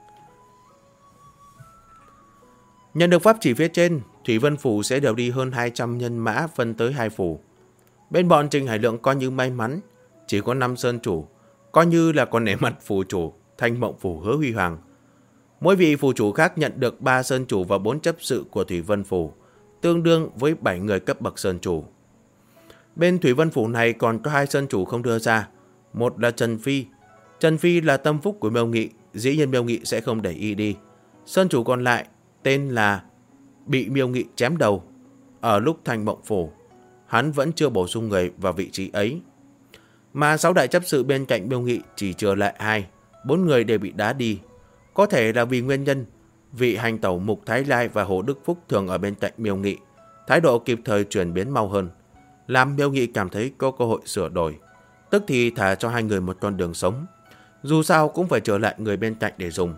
Nhận được pháp chỉ phía trên, Thủy Vân Phủ sẽ điều đi hơn 200 nhân mã phân tới 2 phủ. Bên bọn Trình Hải Lượng coi như may mắn, chỉ có 5 sơn chủ, coi như là còn nể mặt phủ chủ Thanh Mộng Phủ Hứa Huy Hoàng. Mỗi vị phủ chủ khác nhận được 3 sơn chủ và 4 chấp sự của Thủy Vân Phủ, tương đương với 7 người cấp bậc sơn chủ. Bên Thủy Vân Phủ này còn có 2 sơn chủ không đưa ra. Một là Trần Phi. Trần Phi là tâm phúc của Miêu Nghị, dĩ nhiên Miêu Nghị sẽ không để y đi. Sơn chủ còn lại tên là bị Miêu Nghị chém đầu. Ở lúc Thanh Mộng Phủ, hắn vẫn chưa bổ sung người vào vị trí ấy. Mà 6 đại chấp sự bên cạnh Miêu Nghị chỉ trừ lại 2, 4 người đều bị đá đi. Có thể là vì nguyên nhân vị hành tẩu Mục Thái Lai và Hồ Đức Phúc thường ở bên cạnh Miêu Nghị, thái độ kịp thời chuyển biến mau hơn, làm Miêu Nghị cảm thấy có cơ hội sửa đổi, tức thì thả cho 2 người một con đường sống. Dù sao cũng phải trở lại người bên cạnh để dùng.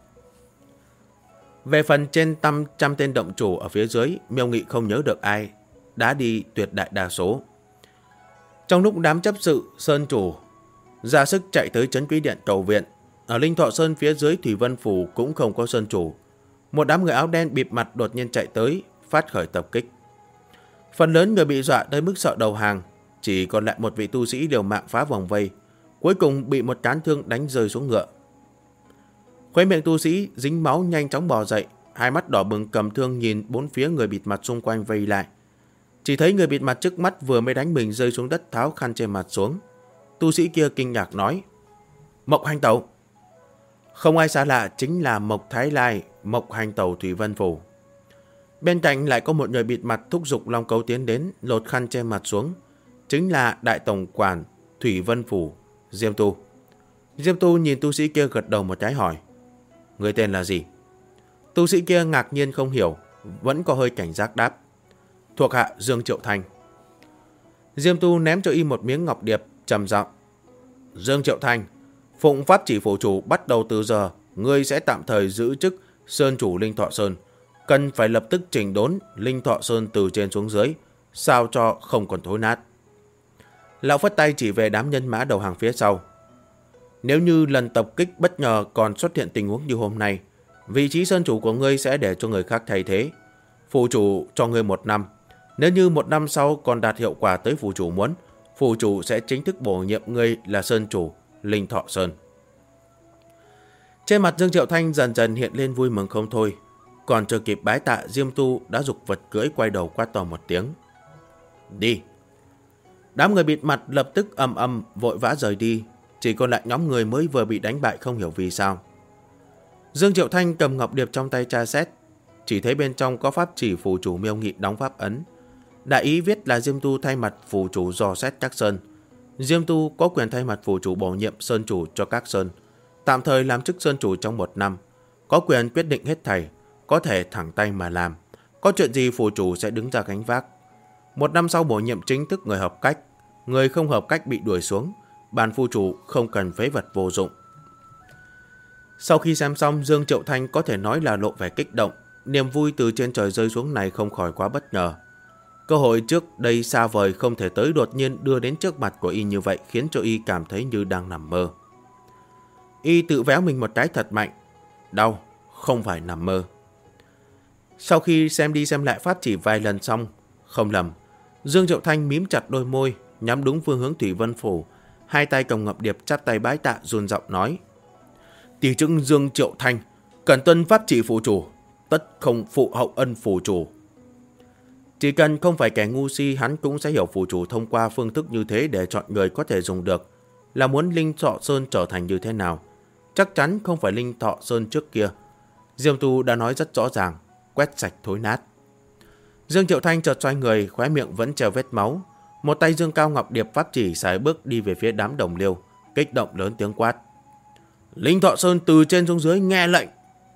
Về phần trên 100 tên động chủ ở phía dưới, Miêu Nghị không nhớ được ai, đã đi tuyệt đại đa số. Trong lúc đám chấp sự, sơn chủ ra sức chạy tới Trấn Quý Điện cầu viện, ở Linh Thọ Sơn phía dưới Thủy Vân Phủ cũng không có sơn chủ. Một đám người áo đen bịt mặt đột nhiên chạy tới, phát khởi tập kích. Phần lớn người bị dọa tới mức sợ đầu hàng, chỉ còn lại một vị tu sĩ liều mạng phá vòng vây, cuối cùng bị một cán thương đánh rơi xuống ngựa. Khóe miệng tu sĩ dính máu nhanh chóng bò dậy, hai mắt đỏ bừng cầm thương nhìn bốn phía người bịt mặt xung quanh vây lại. Chỉ thấy người bịt mặt trước mắt vừa mới đánh mình rơi xuống đất tháo khăn trên mặt xuống. Tu sĩ kia kinh ngạc nói: Mộc Hành Tẩu. Không ai xa lạ, chính là Mộc Thái Lai, Mộc Hành Tẩu Thủy Vân Phủ. Bên cạnh lại có một người bịt mặt thúc giục Long Cấu tiến đến, lột khăn trên mặt xuống. Chính là Đại Tổng Quản Thủy Vân Phủ, Diêm Tu. Diêm Tu nhìn tu sĩ kia gật đầu một cái hỏi: Người tên là gì? Tu sĩ kia ngạc nhiên không hiểu, vẫn có hơi cảnh giác đáp: Thuộc hạ Dương Triệu Thanh. Diêm Tu ném cho y một miếng ngọc điệp, trầm giọng: Dương Triệu Thanh, phụng pháp chỉ phủ chủ, bắt đầu từ giờ ngươi sẽ tạm thời giữ chức Sơn chủ Linh Thọ Sơn, cần phải lập tức chỉnh đốn Linh Thọ Sơn từ trên xuống dưới, sao cho không còn thối nát. Lão phất tay chỉ về đám nhân mã đầu hàng phía sau. Nếu như lần tập kích bất ngờ còn xuất hiện tình huống như hôm nay, vị trí sơn chủ của ngươi sẽ để cho người khác thay thế. Phủ chủ cho ngươi 1 năm. Nếu như 1 năm sau còn đạt hiệu quả tới phủ chủ muốn, phủ chủ sẽ chính thức bổ nhiệm ngươi là sơn chủ Linh Thọ Sơn. Trên mặt Dương Triệu Thanh dần dần hiện lên vui mừng không thôi. Còn chưa kịp bái tạ, Diêm Tu đã giục vật cưỡi quay đầu quát to một tiếng: Đi! Đám người bịt mặt lập tức ầm ầm vội vã rời đi, chỉ còn lại nhóm người mới vừa bị đánh bại không hiểu vì sao. Dương Triệu Thanh cầm ngọc điệp trong tay tra xét, chỉ thấy bên trong có pháp chỉ phủ chủ Miêu Nghị đóng pháp ấn. Đại ý viết là Diêm Tu thay mặt phủ chủ dò xét các sơn. Diêm Tu có quyền thay mặt phủ chủ bổ nhiệm sơn chủ cho các sơn, tạm thời làm chức sơn chủ trong 1 năm, có quyền quyết định hết thảy, có thể thẳng tay mà làm. Có chuyện gì phủ chủ sẽ đứng ra gánh vác. 1 năm sau bổ nhiệm chính thức người hợp cách, người không hợp cách bị đuổi xuống, bàn phủ chủ không cần phế vật vô dụng. Sau khi xem xong, Dương Triệu Thanh có thể nói là lộ vẻ kích động. Niềm vui từ trên trời rơi xuống này không khỏi quá bất ngờ. Cơ hội trước đây xa vời không thể tới đột nhiên đưa đến trước mặt của y như vậy, khiến cho y cảm thấy như đang nằm mơ. Y tự véo mình một cái thật mạnh. Đau, không phải nằm mơ. Sau khi xem đi xem lại pháp chỉ vài lần xong, không lầm, Dương Triệu Thanh mím chặt đôi môi, nhắm đúng phương hướng Thủy Vân Phủ, hai tay cầm ngọc điệp chắp tay bái tạ, run giọng nói: Tỷ chức Dương Triệu Thanh, cần tuân pháp chỉ phủ chủ, tất không phụ hậu ân phủ chủ. Chỉ cần không phải kẻ ngu si, hắn cũng sẽ hiểu phủ chủ thông qua phương thức như thế để chọn người có thể dùng được, là muốn Linh Thọ Sơn trở thành như thế nào. Chắc chắn không phải Linh Thọ Sơn trước kia. Diêm Tu đã nói rất rõ ràng, quét sạch thối nát. Dương Triệu Thanh chợt xoay người, khóe miệng vẫn treo vết máu. Một tay dương cao ngọc điệp pháp chỉ sải bước đi về phía đám đồng liêu, kích động lớn tiếng quát: Linh Thọ Sơn từ trên xuống dưới nghe lệnh.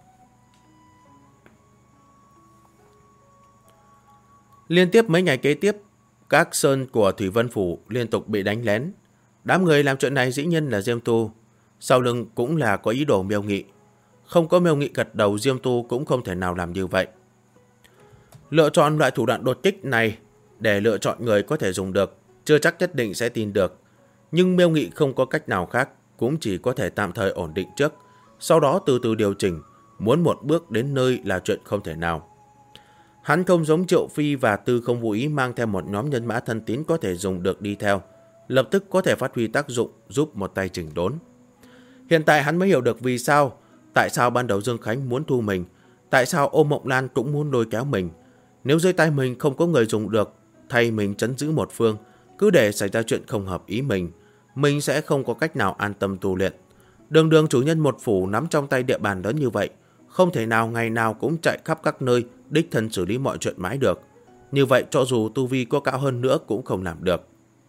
Liên tiếp mấy ngày kế tiếp, các sơn của Thủy Vân Phủ liên tục bị đánh lén. Đám người làm chuyện này dĩ nhiên là Diêm Tu, sau lưng cũng là có ý đồ Miêu Nghị. Không có Miêu Nghị gật đầu, Diêm Tu cũng không thể nào làm như vậy. Lựa chọn loại thủ đoạn đột kích này để lựa chọn người có thể dùng được, chưa chắc nhất định sẽ tin được. Nhưng Miêu Nghị không có cách nào khác, cũng chỉ có thể tạm thời ổn định trước, sau đó từ từ điều chỉnh. Muốn một bước đến nơi là chuyện không thể nào. Hắn không giống Triệu Phi và Tư Không vô ý mang theo một nhóm nhân mã thân tín có thể dùng được đi theo, lập tức có thể phát huy tác dụng giúp một tay chỉnh đốn. Hiện tại hắn mới hiểu được vì sao, tại sao ban đầu Dương Khánh muốn thu mình, tại sao Ôn Mộng Lan cũng muốn lôi kéo mình. Nếu dưới tay mình không có người dùng được, thay mình trấn giữ một phương, cứ để xảy ra chuyện không hợp ý mình sẽ không có cách nào an tâm tu luyện. Đường đường chủ nhân một phủ nắm trong tay địa bàn lớn như vậy, không thể nào ngày nào cũng chạy khắp các nơi, đích thân xử lý mọi chuyện mãi được. Như vậy cho dù tu vi có cao hơn nữa cũng không làm được.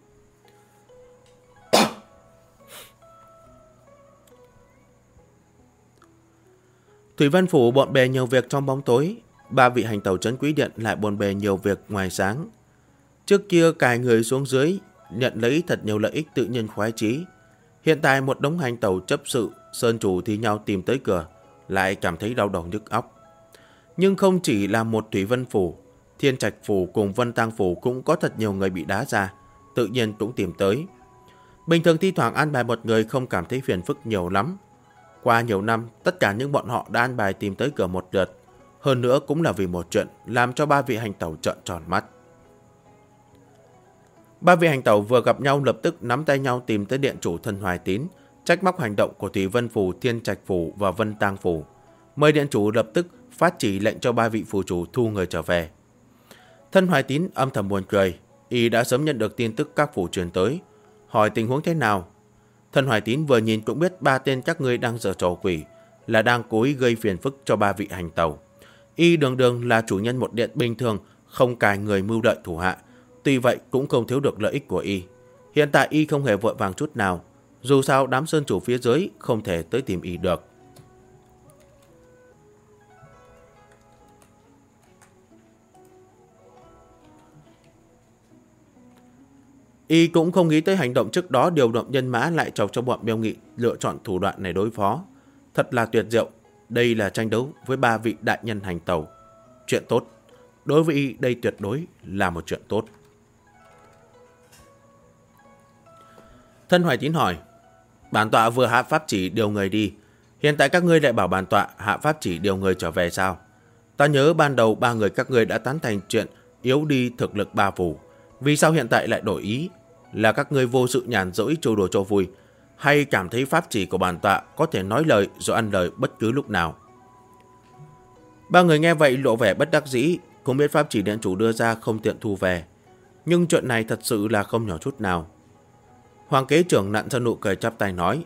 Thủy Vân Phủ bộn bề nhiều việc trong bóng tối, ba vị hành tẩu trấn Quý Điện lại bộn bề nhiều việc ngoài sáng. Trước kia cài người xuống dưới, nhận lấy thật nhiều lợi ích tự nhiên khoái chí. Hiện tại một đống hành tẩu chấp sự, sơn chủ thì nhau tìm tới cửa, lại cảm thấy đau đầu nhức óc. Nhưng không chỉ là một Thủy Vân Phủ, Thiên Trạch Phủ cùng Vân Tang Phủ cũng có thật nhiều người bị đá ra, tự nhiên cũng tìm tới. Bình thường thi thoảng an bài một người không cảm thấy phiền phức nhiều lắm. Qua nhiều năm, tất cả những bọn họ đã an bài tìm tới cửa một lượt. Hơn nữa cũng là vì một chuyện làm cho ba vị hành tẩu trợn tròn mắt. Ba vị hành tẩu vừa gặp nhau lập tức nắm tay nhau tìm tới điện chủ Thân Hoài Tín, trách móc hành động của Thủy Vân Phủ, Thiên Trạch Phủ và Vân Tang Phủ. Mời điện chủ lập tức phát chỉ lệnh cho ba vị phủ chủ thu người trở về. Thân Hoài Tín âm thầm buồn cười, y đã sớm nhận được tin tức các phủ truyền tới, hỏi tình huống thế nào. Thân Hoài Tín vừa nhìn cũng biết ba tên các ngươi đang giở trò quỷ, là đang cố ý gây phiền phức cho ba vị hành tẩu. Y đường đường là chủ nhân một điện bình thường, không cài người mưu lợi thủ hạ, tuy vậy cũng không thiếu được lợi ích của y. Hiện tại y không hề vội vàng chút nào, dù sao đám sơn chủ phía dưới không thể tới tìm y được. Y cũng không nghĩ tới hành động trước đó điều động nhân mã lại chọc cho bọn Miêu Nghị lựa chọn thủ đoạn này đối phó. Thật là tuyệt diệu, đây là tranh đấu với ba vị đại nhân hành tẩu. Chuyện tốt, đối với Y đây tuyệt đối là một chuyện tốt. Thân Hoài Tín hỏi, bản tọa vừa hạ pháp chỉ điều người đi, hiện tại các ngươi lại bảo bản tọa hạ pháp chỉ điều người trở về sao? Ta nhớ ban đầu ba người các ngươi đã tán thành chuyện yếu đi thực lực ba phủ, vì sao hiện tại lại đổi ý? Là các ngươi vô sự nhàn rỗi trêu đùa cho vui, hay cảm thấy pháp chỉ của bản tọa có thể nói lời rồi ăn lời bất cứ lúc nào? Ba người nghe vậy lộ vẻ bất đắc dĩ, không biết pháp chỉ điện chủ đưa ra không tiện thu về. Nhưng chuyện này thật sự là không nhỏ chút nào. Hoàng kế trưởng nặn ra nụ cười chắp tay nói,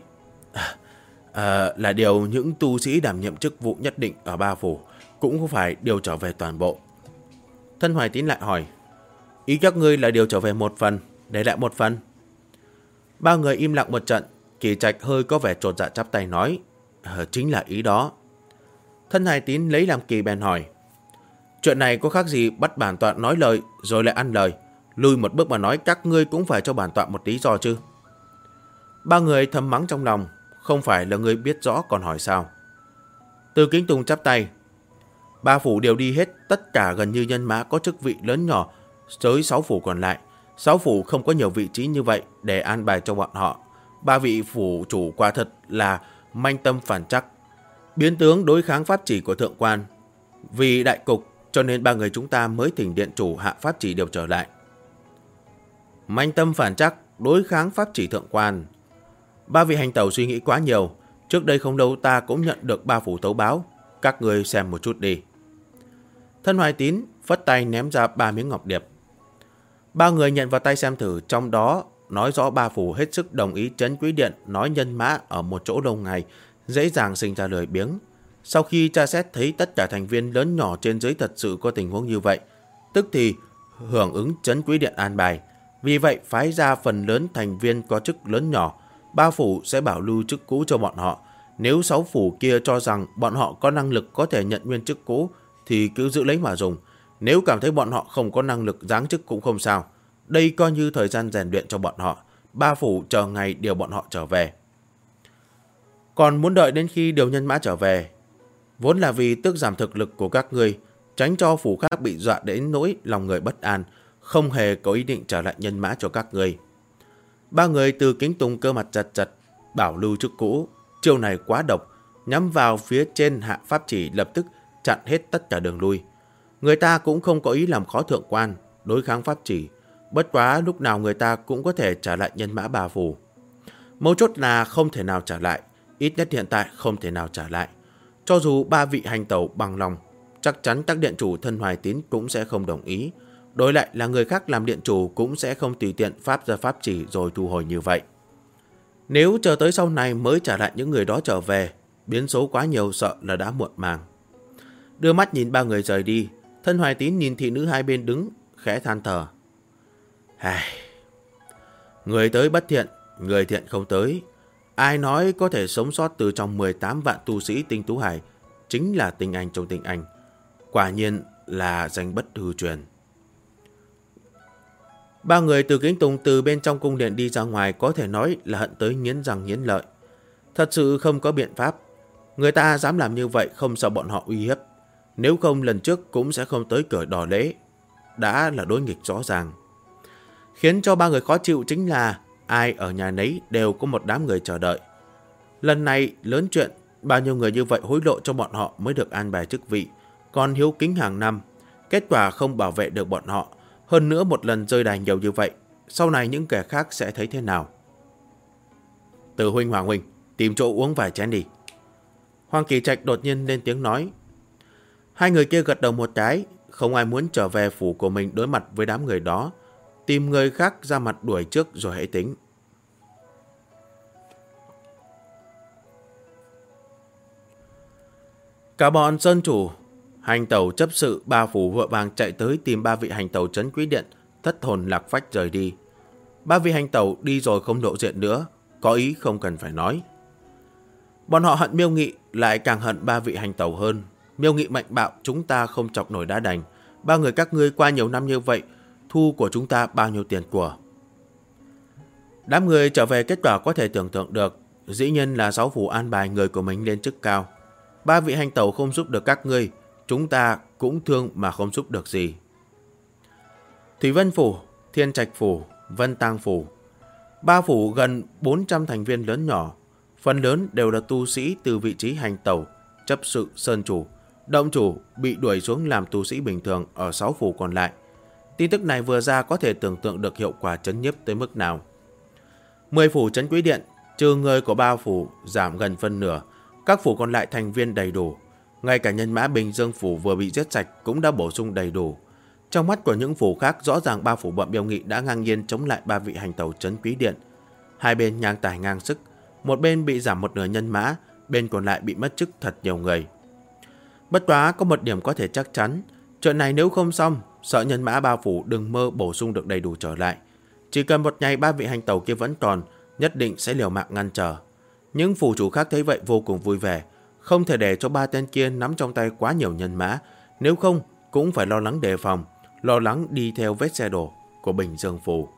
là điều những tu sĩ đảm nhiệm chức vụ nhất định ở ba phủ cũng không phải điều trở về toàn bộ. Thân Hoài Tín lại hỏi, ý các ngươi là điều trở về một phần, để lại một phần. Ba người im lặng một trận, Kỳ Trạch hơi có vẻ chột dạ chắp tay nói, chính là ý đó. Thân Hoài Tín lấy làm kỳ bèn hỏi, chuyện này có khác gì bắt bản tọa nói lời rồi lại ăn lời, lùi một bước mà nói các ngươi cũng phải cho bản tọa một lý do chứ. Ba người thầm mắng trong lòng, không phải là ngươi biết rõ còn hỏi sao. Từ Kính Tùng chắp tay, ba phủ đều đi hết, tất cả gần như nhân mã có chức vị lớn nhỏ tới 6 phủ còn lại. 6 phủ không có nhiều vị trí như vậy để an bài cho bọn họ. Ba vị phủ chủ quả thật là manh tâm phản chắc, biến tướng đối kháng pháp chỉ của thượng quan. Vì đại cục cho nên ba người chúng ta mới thỉnh điện chủ hạ pháp chỉ điều trở lại. Manh tâm phản chắc, đối kháng pháp chỉ thượng quan. Ba vị hành tẩu suy nghĩ quá nhiều. Trước đây không lâu ta cũng nhận được ba phủ tấu báo, các người xem một chút đi. Thân Hoài Tín phất tay ném ra 3 miếng ngọc điệp. Ba người nhận vào tay xem thử, trong đó nói rõ ba phủ hết sức đồng ý trấn Quý Điện nói nhân mã ở một chỗ lâu ngày, dễ dàng sinh ra lười biếng. Sau khi tra xét thấy tất cả thành viên lớn nhỏ trên dưới thật sự có tình huống như vậy, tức thì hưởng ứng trấn Quý Điện an bài. Vì vậy phái ra phần lớn thành viên có chức lớn nhỏ, ba phủ sẽ bảo lưu chức cũ cho bọn họ. Nếu 6 phủ kia cho rằng bọn họ có năng lực có thể nhận nguyên chức cũ thì cứ giữ lấy mà dùng. Nếu cảm thấy bọn họ không có năng lực giáng chức cũng không sao. Đây coi như thời gian rèn luyện cho bọn họ. Ba phủ chờ ngày điều bọn họ trở về. Còn muốn đợi đến khi điều nhân mã trở về, vốn là vì tước giảm thực lực của các ngươi, tránh cho phủ khác bị dọa đến nỗi lòng người bất an, không hề có ý định trả lại nhân mã cho các ngươi. Ba người Từ Kính Tùng cơ mặt chật chật, bảo lưu chức cũ. Chiêu này quá độc, nhắm vào phía trên hạ pháp chỉ lập tức chặn hết tất cả đường lui. Người ta cũng không có ý làm khó thượng quan, đối kháng pháp chỉ. Bất quá lúc nào người ta cũng có thể trả lại nhân mã bà phủ. Mấu chốt là không thể nào trả lại, ít nhất hiện tại không thể nào trả lại. Cho dù ba vị hành tẩu bằng lòng, chắc chắn các điện chủ thân Hoài Tín cũng sẽ không đồng ý. Đối lại là người khác làm điện chủ cũng sẽ không tùy tiện pháp ra pháp chỉ rồi thu hồi như vậy. Nếu chờ tới sau này mới trả lại những người đó trở về, biến số quá nhiều sợ là đã muộn màng. Đưa mắt nhìn ba người rời đi, thân Hoài Tín nhìn thị nữ hai bên đứng, khẽ than thở. Người tới bất thiện, người thiện không tới. Ai nói có thể sống sót từ trong 18 vạn tu sĩ tinh tú hải, chính là tinh anh trong tinh anh. Quả nhiên là danh bất hư truyền. Ba người từ Kính Tùng từ bên trong cung điện đi ra ngoài có thể nói là hận tới nghiến răng nghiến lợi. Thật sự không có biện pháp. Người ta dám làm như vậy không sợ bọn họ uy hiếp. Nếu không lần trước cũng sẽ không tới cửa đỏ lễ. Đã là đối nghịch rõ ràng. Khiến cho ba người khó chịu chính là ai ở nhà nấy đều có một đám người chờ đợi. Lần này lớn chuyện, bao nhiêu người như vậy hối lộ cho bọn họ mới được an bài chức vị, còn hiếu kính hàng năm. Kết quả không bảo vệ được bọn họ. Hơn nữa một lần rơi đài nhiều như vậy, sau này những kẻ khác sẽ thấy thế nào? Từ huynh, Hoàng huynh, tìm chỗ uống vài chén đi. Hoàng Kỳ Trạch đột nhiên lên tiếng nói. Hai người kia gật đầu một cái, không ai muốn trở về phủ của mình đối mặt với đám người đó. Tìm người khác ra mặt đuổi trước rồi hãy tính. Cả bọn sơn chủ, hành tẩu chấp sự ba phủ vội vàng chạy tới tìm ba vị hành tẩu trấn quý điện, thất hồn lạc phách rời đi. Ba vị hành tẩu đi rồi không lộ diện nữa, có ý không cần phải nói. Bọn họ hận Miêu Nghị, lại càng hận ba vị hành tẩu hơn. Miêu Nghị mạnh bạo, chúng ta không chọc nổi đá đành. Ba người các ngươi qua nhiều năm như vậy, thu của chúng ta bao nhiêu tiền của. Đám người trở về kết quả có thể tưởng tượng được, dĩ nhiên là sáu phủ an bài người của mình lên chức cao. Ba vị hành tẩu không giúp được các ngươi, chúng ta cũng thương mà không giúp được gì. Thủy Vân Phủ, Thiên Trạch Phủ, Vân Tang Phủ. Ba phủ gần 400 thành viên lớn nhỏ, phần lớn đều là tu sĩ từ vị trí hành tẩu, chấp sự, sơn chủ, động chủ bị đuổi xuống làm tu sĩ bình thường ở 6 phủ còn lại. Tin tức này vừa ra có thể tưởng tượng được hiệu quả trấn nhiếp tới mức nào. 10 phủ trấn quý điện, trừ người của 3 phủ giảm gần phân nửa, các phủ còn lại thành viên đầy đủ. Ngay cả nhân mã Bình Dương phủ vừa bị giết sạch cũng đã bổ sung đầy đủ. Trong mắt của những phủ khác rõ ràng 3 phủ Bậm Miêu Nghị đã ngang nhiên chống lại 3 vị hành tẩu trấn quý điện. Hai bên ngang tài ngang sức, một bên bị giảm một nửa nhân mã, bên còn lại bị mất chức thật nhiều người. Bất quá có một điểm có thể chắc chắn, chuyện này nếu không xong, sợ nhân mã 3 phủ đừng mơ bổ sung được đầy đủ trở lại. Chỉ cần một ngày 3 vị hành tẩu kia vẫn còn, nhất định sẽ liều mạng ngăn trở. Những phủ chủ khác thấy vậy vô cùng vui vẻ, không thể để cho 3 tên kia nắm trong tay quá nhiều nhân mã, nếu không cũng phải lo lắng đề phòng, lo lắng đi theo vết xe đổ của Bình Dương phủ.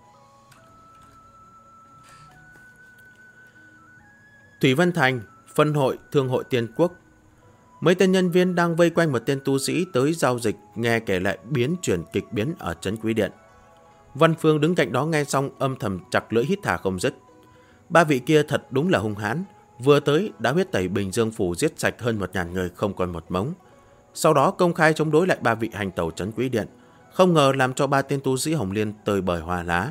Thủy Vân Thành, phân hội Thương hội Tiên Quốc. Mấy tên nhân viên đang vây quanh một tên tu sĩ tới giao dịch, nghe kể lại biến chuyển kịch biến ở trấn quý điện. Văn Phương đứng cạnh đó nghe xong âm thầm chặt lưỡi hít thả không dứt. 3 vị kia thật đúng là hung hãn, vừa tới đã huyết tẩy Bình Dương phủ giết sạch hơn 1.000 người không còn một mống. Sau đó công khai chống đối lại 3 vị hành tẩu trấn quý điện, không ngờ làm cho 3 tên tu sĩ Hồng Liên tơi bời hoa lá.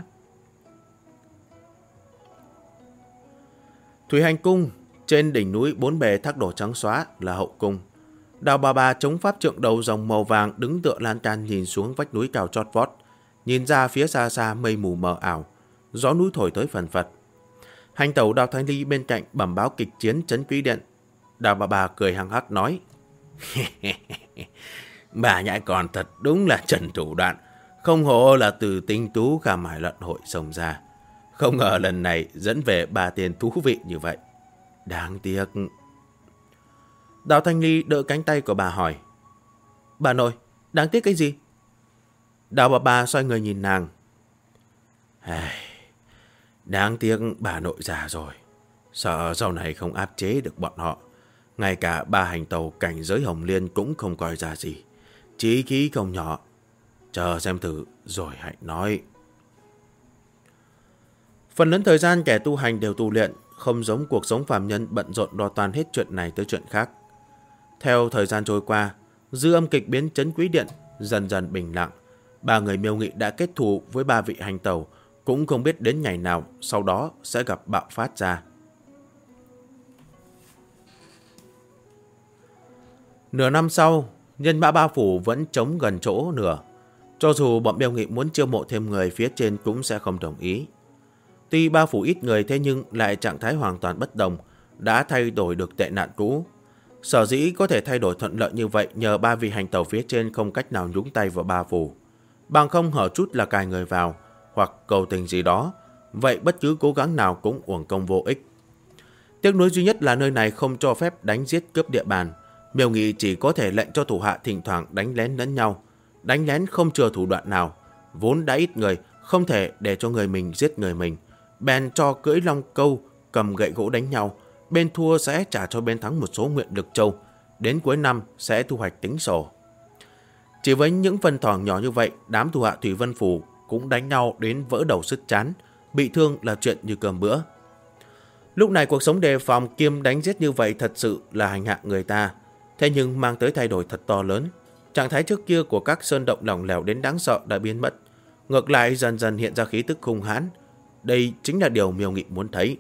Thủy Hành Cung, trên đỉnh núi 4 bề thác đổ trắng xóa là hậu cung. Đào bà chống pháp trượng đầu rồng màu vàng đứng tựa lan can nhìn xuống vách núi cao chót vót, nhìn ra phía xa xa mây mù mờ ảo, gió núi thổi tới phần phật. Hành tẩu Đào Thanh Ly bên cạnh bẩm báo kịch chiến trấn quý điện. Đào bà cười hăng hắc nói: bà nhãi còn thật đúng là trần thủ đoạn, không hổ là từ tinh tú Khả Mải Luận hội xông ra. Không ngờ lần này dẫn về 3 tên thú vị như vậy. Đáng tiếc. Đào Thanh Ly đỡ cánh tay của bà hỏi: bà nội, đáng tiếc cái gì? Đào bà xoay người nhìn nàng: đáng tiếc bà nội già rồi, sợ sau này không áp chế được bọn họ. Ngay cả 3 hành tàu cảnh giới Hồng Liên cũng không coi ra gì, chí khí không nhỏ. Chờ xem thử rồi hãy nói. Phần lớn thời gian kẻ tu hành đều tu luyện, không giống cuộc sống phàm nhân bận rộn lo toan hết chuyện này tới chuyện khác. Theo thời gian trôi qua, dư âm kịch biến trấn quý điện dần dần bình lặng. Ba người Miêu Nghị đã kết thù với ba vị hành tẩu, cũng không biết đến ngày nào sau đó sẽ gặp bạo phát ra. Nửa năm sau, nhân mã Ba Phủ vẫn trống gần chỗ nửa. Cho dù bọn Miêu Nghị muốn chiêu mộ thêm người, phía trên cũng sẽ không đồng ý. Tuy Ba Phủ ít người, thế nhưng lại trạng thái hoàn toàn bất đồng, đã thay đổi được tệ nạn cũ. Sở dĩ có thể thay đổi thuận lợi như vậy nhờ ba vị hành tẩu phía trên không cách nào nhúng tay vào Ba Phủ. Bằng không hở chút là cài người vào, hoặc cầu tình gì đó, vậy bất cứ cố gắng nào cũng uổng công vô ích. Tiếc nuối duy nhất là nơi này không cho phép đánh giết cướp địa bàn. Miêu Nghị chỉ có thể lệnh cho thủ hạ thỉnh thoảng đánh lén lẫn nhau. Đánh lén không chừa thủ đoạn nào, vốn đã ít người, không thể để cho người mình giết người mình. Bèn cho cưỡi long câu, cầm gậy gỗ đánh nhau. Bên thua sẽ trả cho bên thắng một số nguyện lực châu. Đến cuối năm sẽ thu hoạch tính sổ. Chỉ với những phần thỏng nhỏ như vậy, đám thủ hạ Thủy Vân Phủ cũng đánh nhau đến vỡ đầu sứt chán. Bị thương là chuyện như cơm bữa. Lúc này cuộc sống đề phòng kiêm đánh giết như vậy thật sự là hành hạ người ta. Thế nhưng mang tới thay đổi thật to lớn. Trạng thái trước kia của các sơn động lỏng lẻo đến đáng sợ đã biến mất. Ngược lại dần dần hiện ra khí tức hung hãn. Đây chính là điều Miêu Nghị muốn thấy.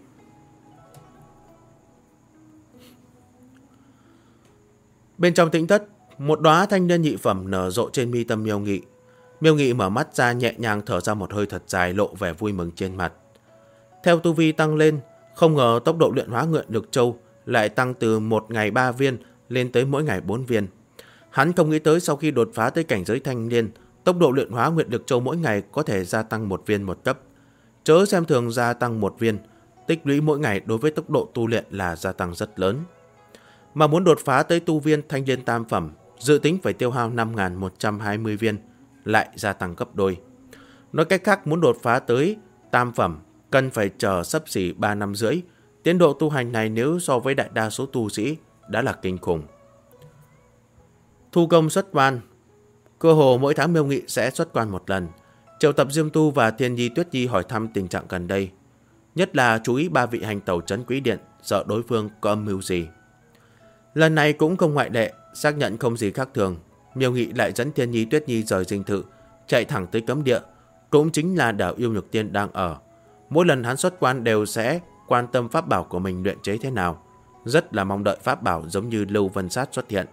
Bên trong tĩnh thất, một đóa thanh liên nhị phẩm nở rộ trên mi tâm Miêu Nghị. Miêu Nghị mở mắt ra nhẹ nhàng thở ra một hơi thật dài, lộ vẻ vui mừng trên mặt. Theo tu vi tăng lên, không ngờ tốc độ luyện hóa nguyện lực châu lại tăng từ một ngày 3 viên lên tới mỗi ngày 4 viên. Hắn không nghĩ tới sau khi đột phá tới cảnh giới thanh liên, tốc độ luyện hóa nguyện lực châu mỗi ngày có thể gia tăng 1 viên một cấp. Chớ xem thường gia tăng 1 viên, tích lũy mỗi ngày đối với tốc độ tu luyện là gia tăng rất lớn. Mà muốn đột phá tới tu viên thanh liên tam phẩm, dự tính phải tiêu hao 5.120 viên, lại gia tăng gấp đôi. Nói cách khác, muốn đột phá tới tam phẩm, cần phải chờ xấp xỉ 3 năm rưỡi. Tiến độ tu hành này nếu so với đại đa số tu sĩ đã là kinh khủng. Thu công xuất quan. Cơ hồ mỗi tháng Miêu Nghị sẽ xuất quan một lần, triệu tập Diêm Tu và Thiên Nhi Tuyết Nhi hỏi thăm tình trạng gần đây. Nhất là chú ý ba vị hành tẩu trấn Quý Điện, sợ đối phương có âm mưu gì. Lần này cũng không ngoại lệ, xác nhận không gì khác thường, Miêu Nghị lại dẫn Thiên Nhi Tuyết Nhi rời dinh thự, chạy thẳng tới cấm địa, cũng chính là đảo Yêu Nhược Tiên đang ở. Mỗi lần hắn xuất quan đều sẽ quan tâm pháp bảo của mình luyện chế thế nào, rất là mong đợi pháp bảo giống như Lưu Vân Sát xuất hiện.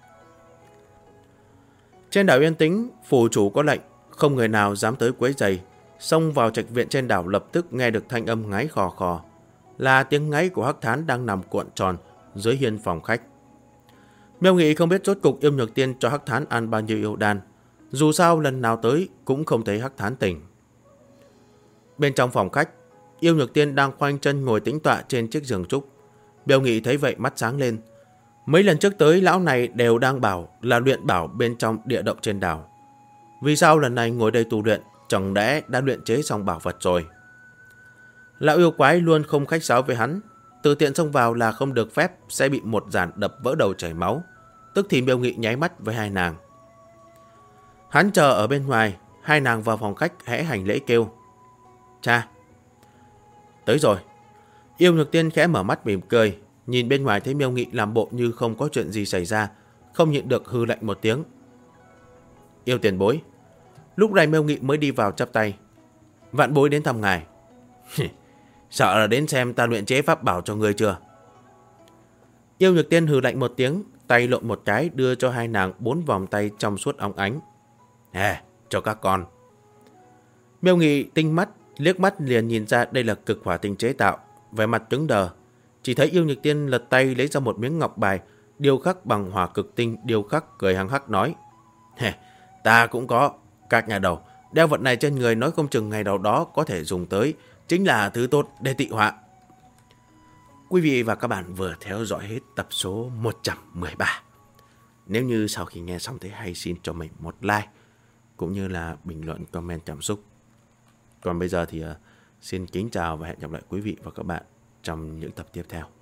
Trên đảo yên tĩnh, phủ chủ có lệnh, không người nào dám tới quấy rầy. Xông vào trạch viện trên đảo lập tức nghe được thanh âm ngáy khò khò, là tiếng ngáy của Hắc Thán đang nằm cuộn tròn dưới hiên phòng khách. Miêu Nghị không biết rốt cục Yêu Nhược Tiên cho Hắc Thán ăn bao nhiêu yêu đan, dù sao lần nào tới cũng không thấy Hắc Thán tỉnh. Bên trong phòng khách, Yêu Nhược Tiên đang khoanh chân ngồi tĩnh tọa trên chiếc giường trúc. Miêu Nghị thấy vậy mắt sáng lên. Mấy lần trước tới lão này đều đang bảo là luyện bảo bên trong địa động trên đảo. Vì sao lần này ngồi đây tu luyện, chẳng lẽ đã luyện chế xong bảo vật rồi? Lão yêu quái luôn không khách sáo với hắn, tự tiện xông vào là không được phép, sẽ bị một giản đập vỡ đầu chảy máu. Tức thì Miêu Nghị nháy mắt với hai nàng. Hắn chờ ở bên ngoài, hai nàng vào phòng khách hẽ hành lễ kêu: "Cha." "Tới rồi." Yêu Nhược Tiên khẽ mở mắt mỉm cười, nhìn bên ngoài thấy Miêu Nghị làm bộ như không có chuyện gì xảy ra, không nhịn được hư lạnh một tiếng: "Yêu tiền bối." Lúc này Miêu Nghị mới đi vào chắp tay: "Vạn bối đến thăm ngài." "Sợ là đến xem ta luyện chế pháp bảo cho ngươi chưa?" Yêu Nhược Tiên hừ lạnh một tiếng, tay lộn một cái đưa cho hai nàng 4 vòng tay trong suốt óng ánh. Cho các con." Miêu Nghị tinh mắt, liếc mắt liền nhìn ra đây là cực hỏa tinh chế tạo, vẻ mặt cứng đờ. Chỉ thấy Yêu Nhược Tiên lật tay lấy ra một miếng ngọc bài điêu khắc bằng hỏa cực tinh điêu khắc, cười hăng hắc nói: "Ta cũng có. Các nhà đầu, đeo vật này trên người nói không chừng ngày đầu đó có thể dùng tới, chính là thứ tốt để tị họa." Quý vị và các bạn vừa theo dõi hết tập số 113. Nếu như sau khi nghe xong thấy hay, xin cho mình một like cũng như là bình luận comment cảm xúc. Còn bây giờ thì xin kính chào và hẹn gặp lại quý vị và các bạn trong những tập tiếp theo.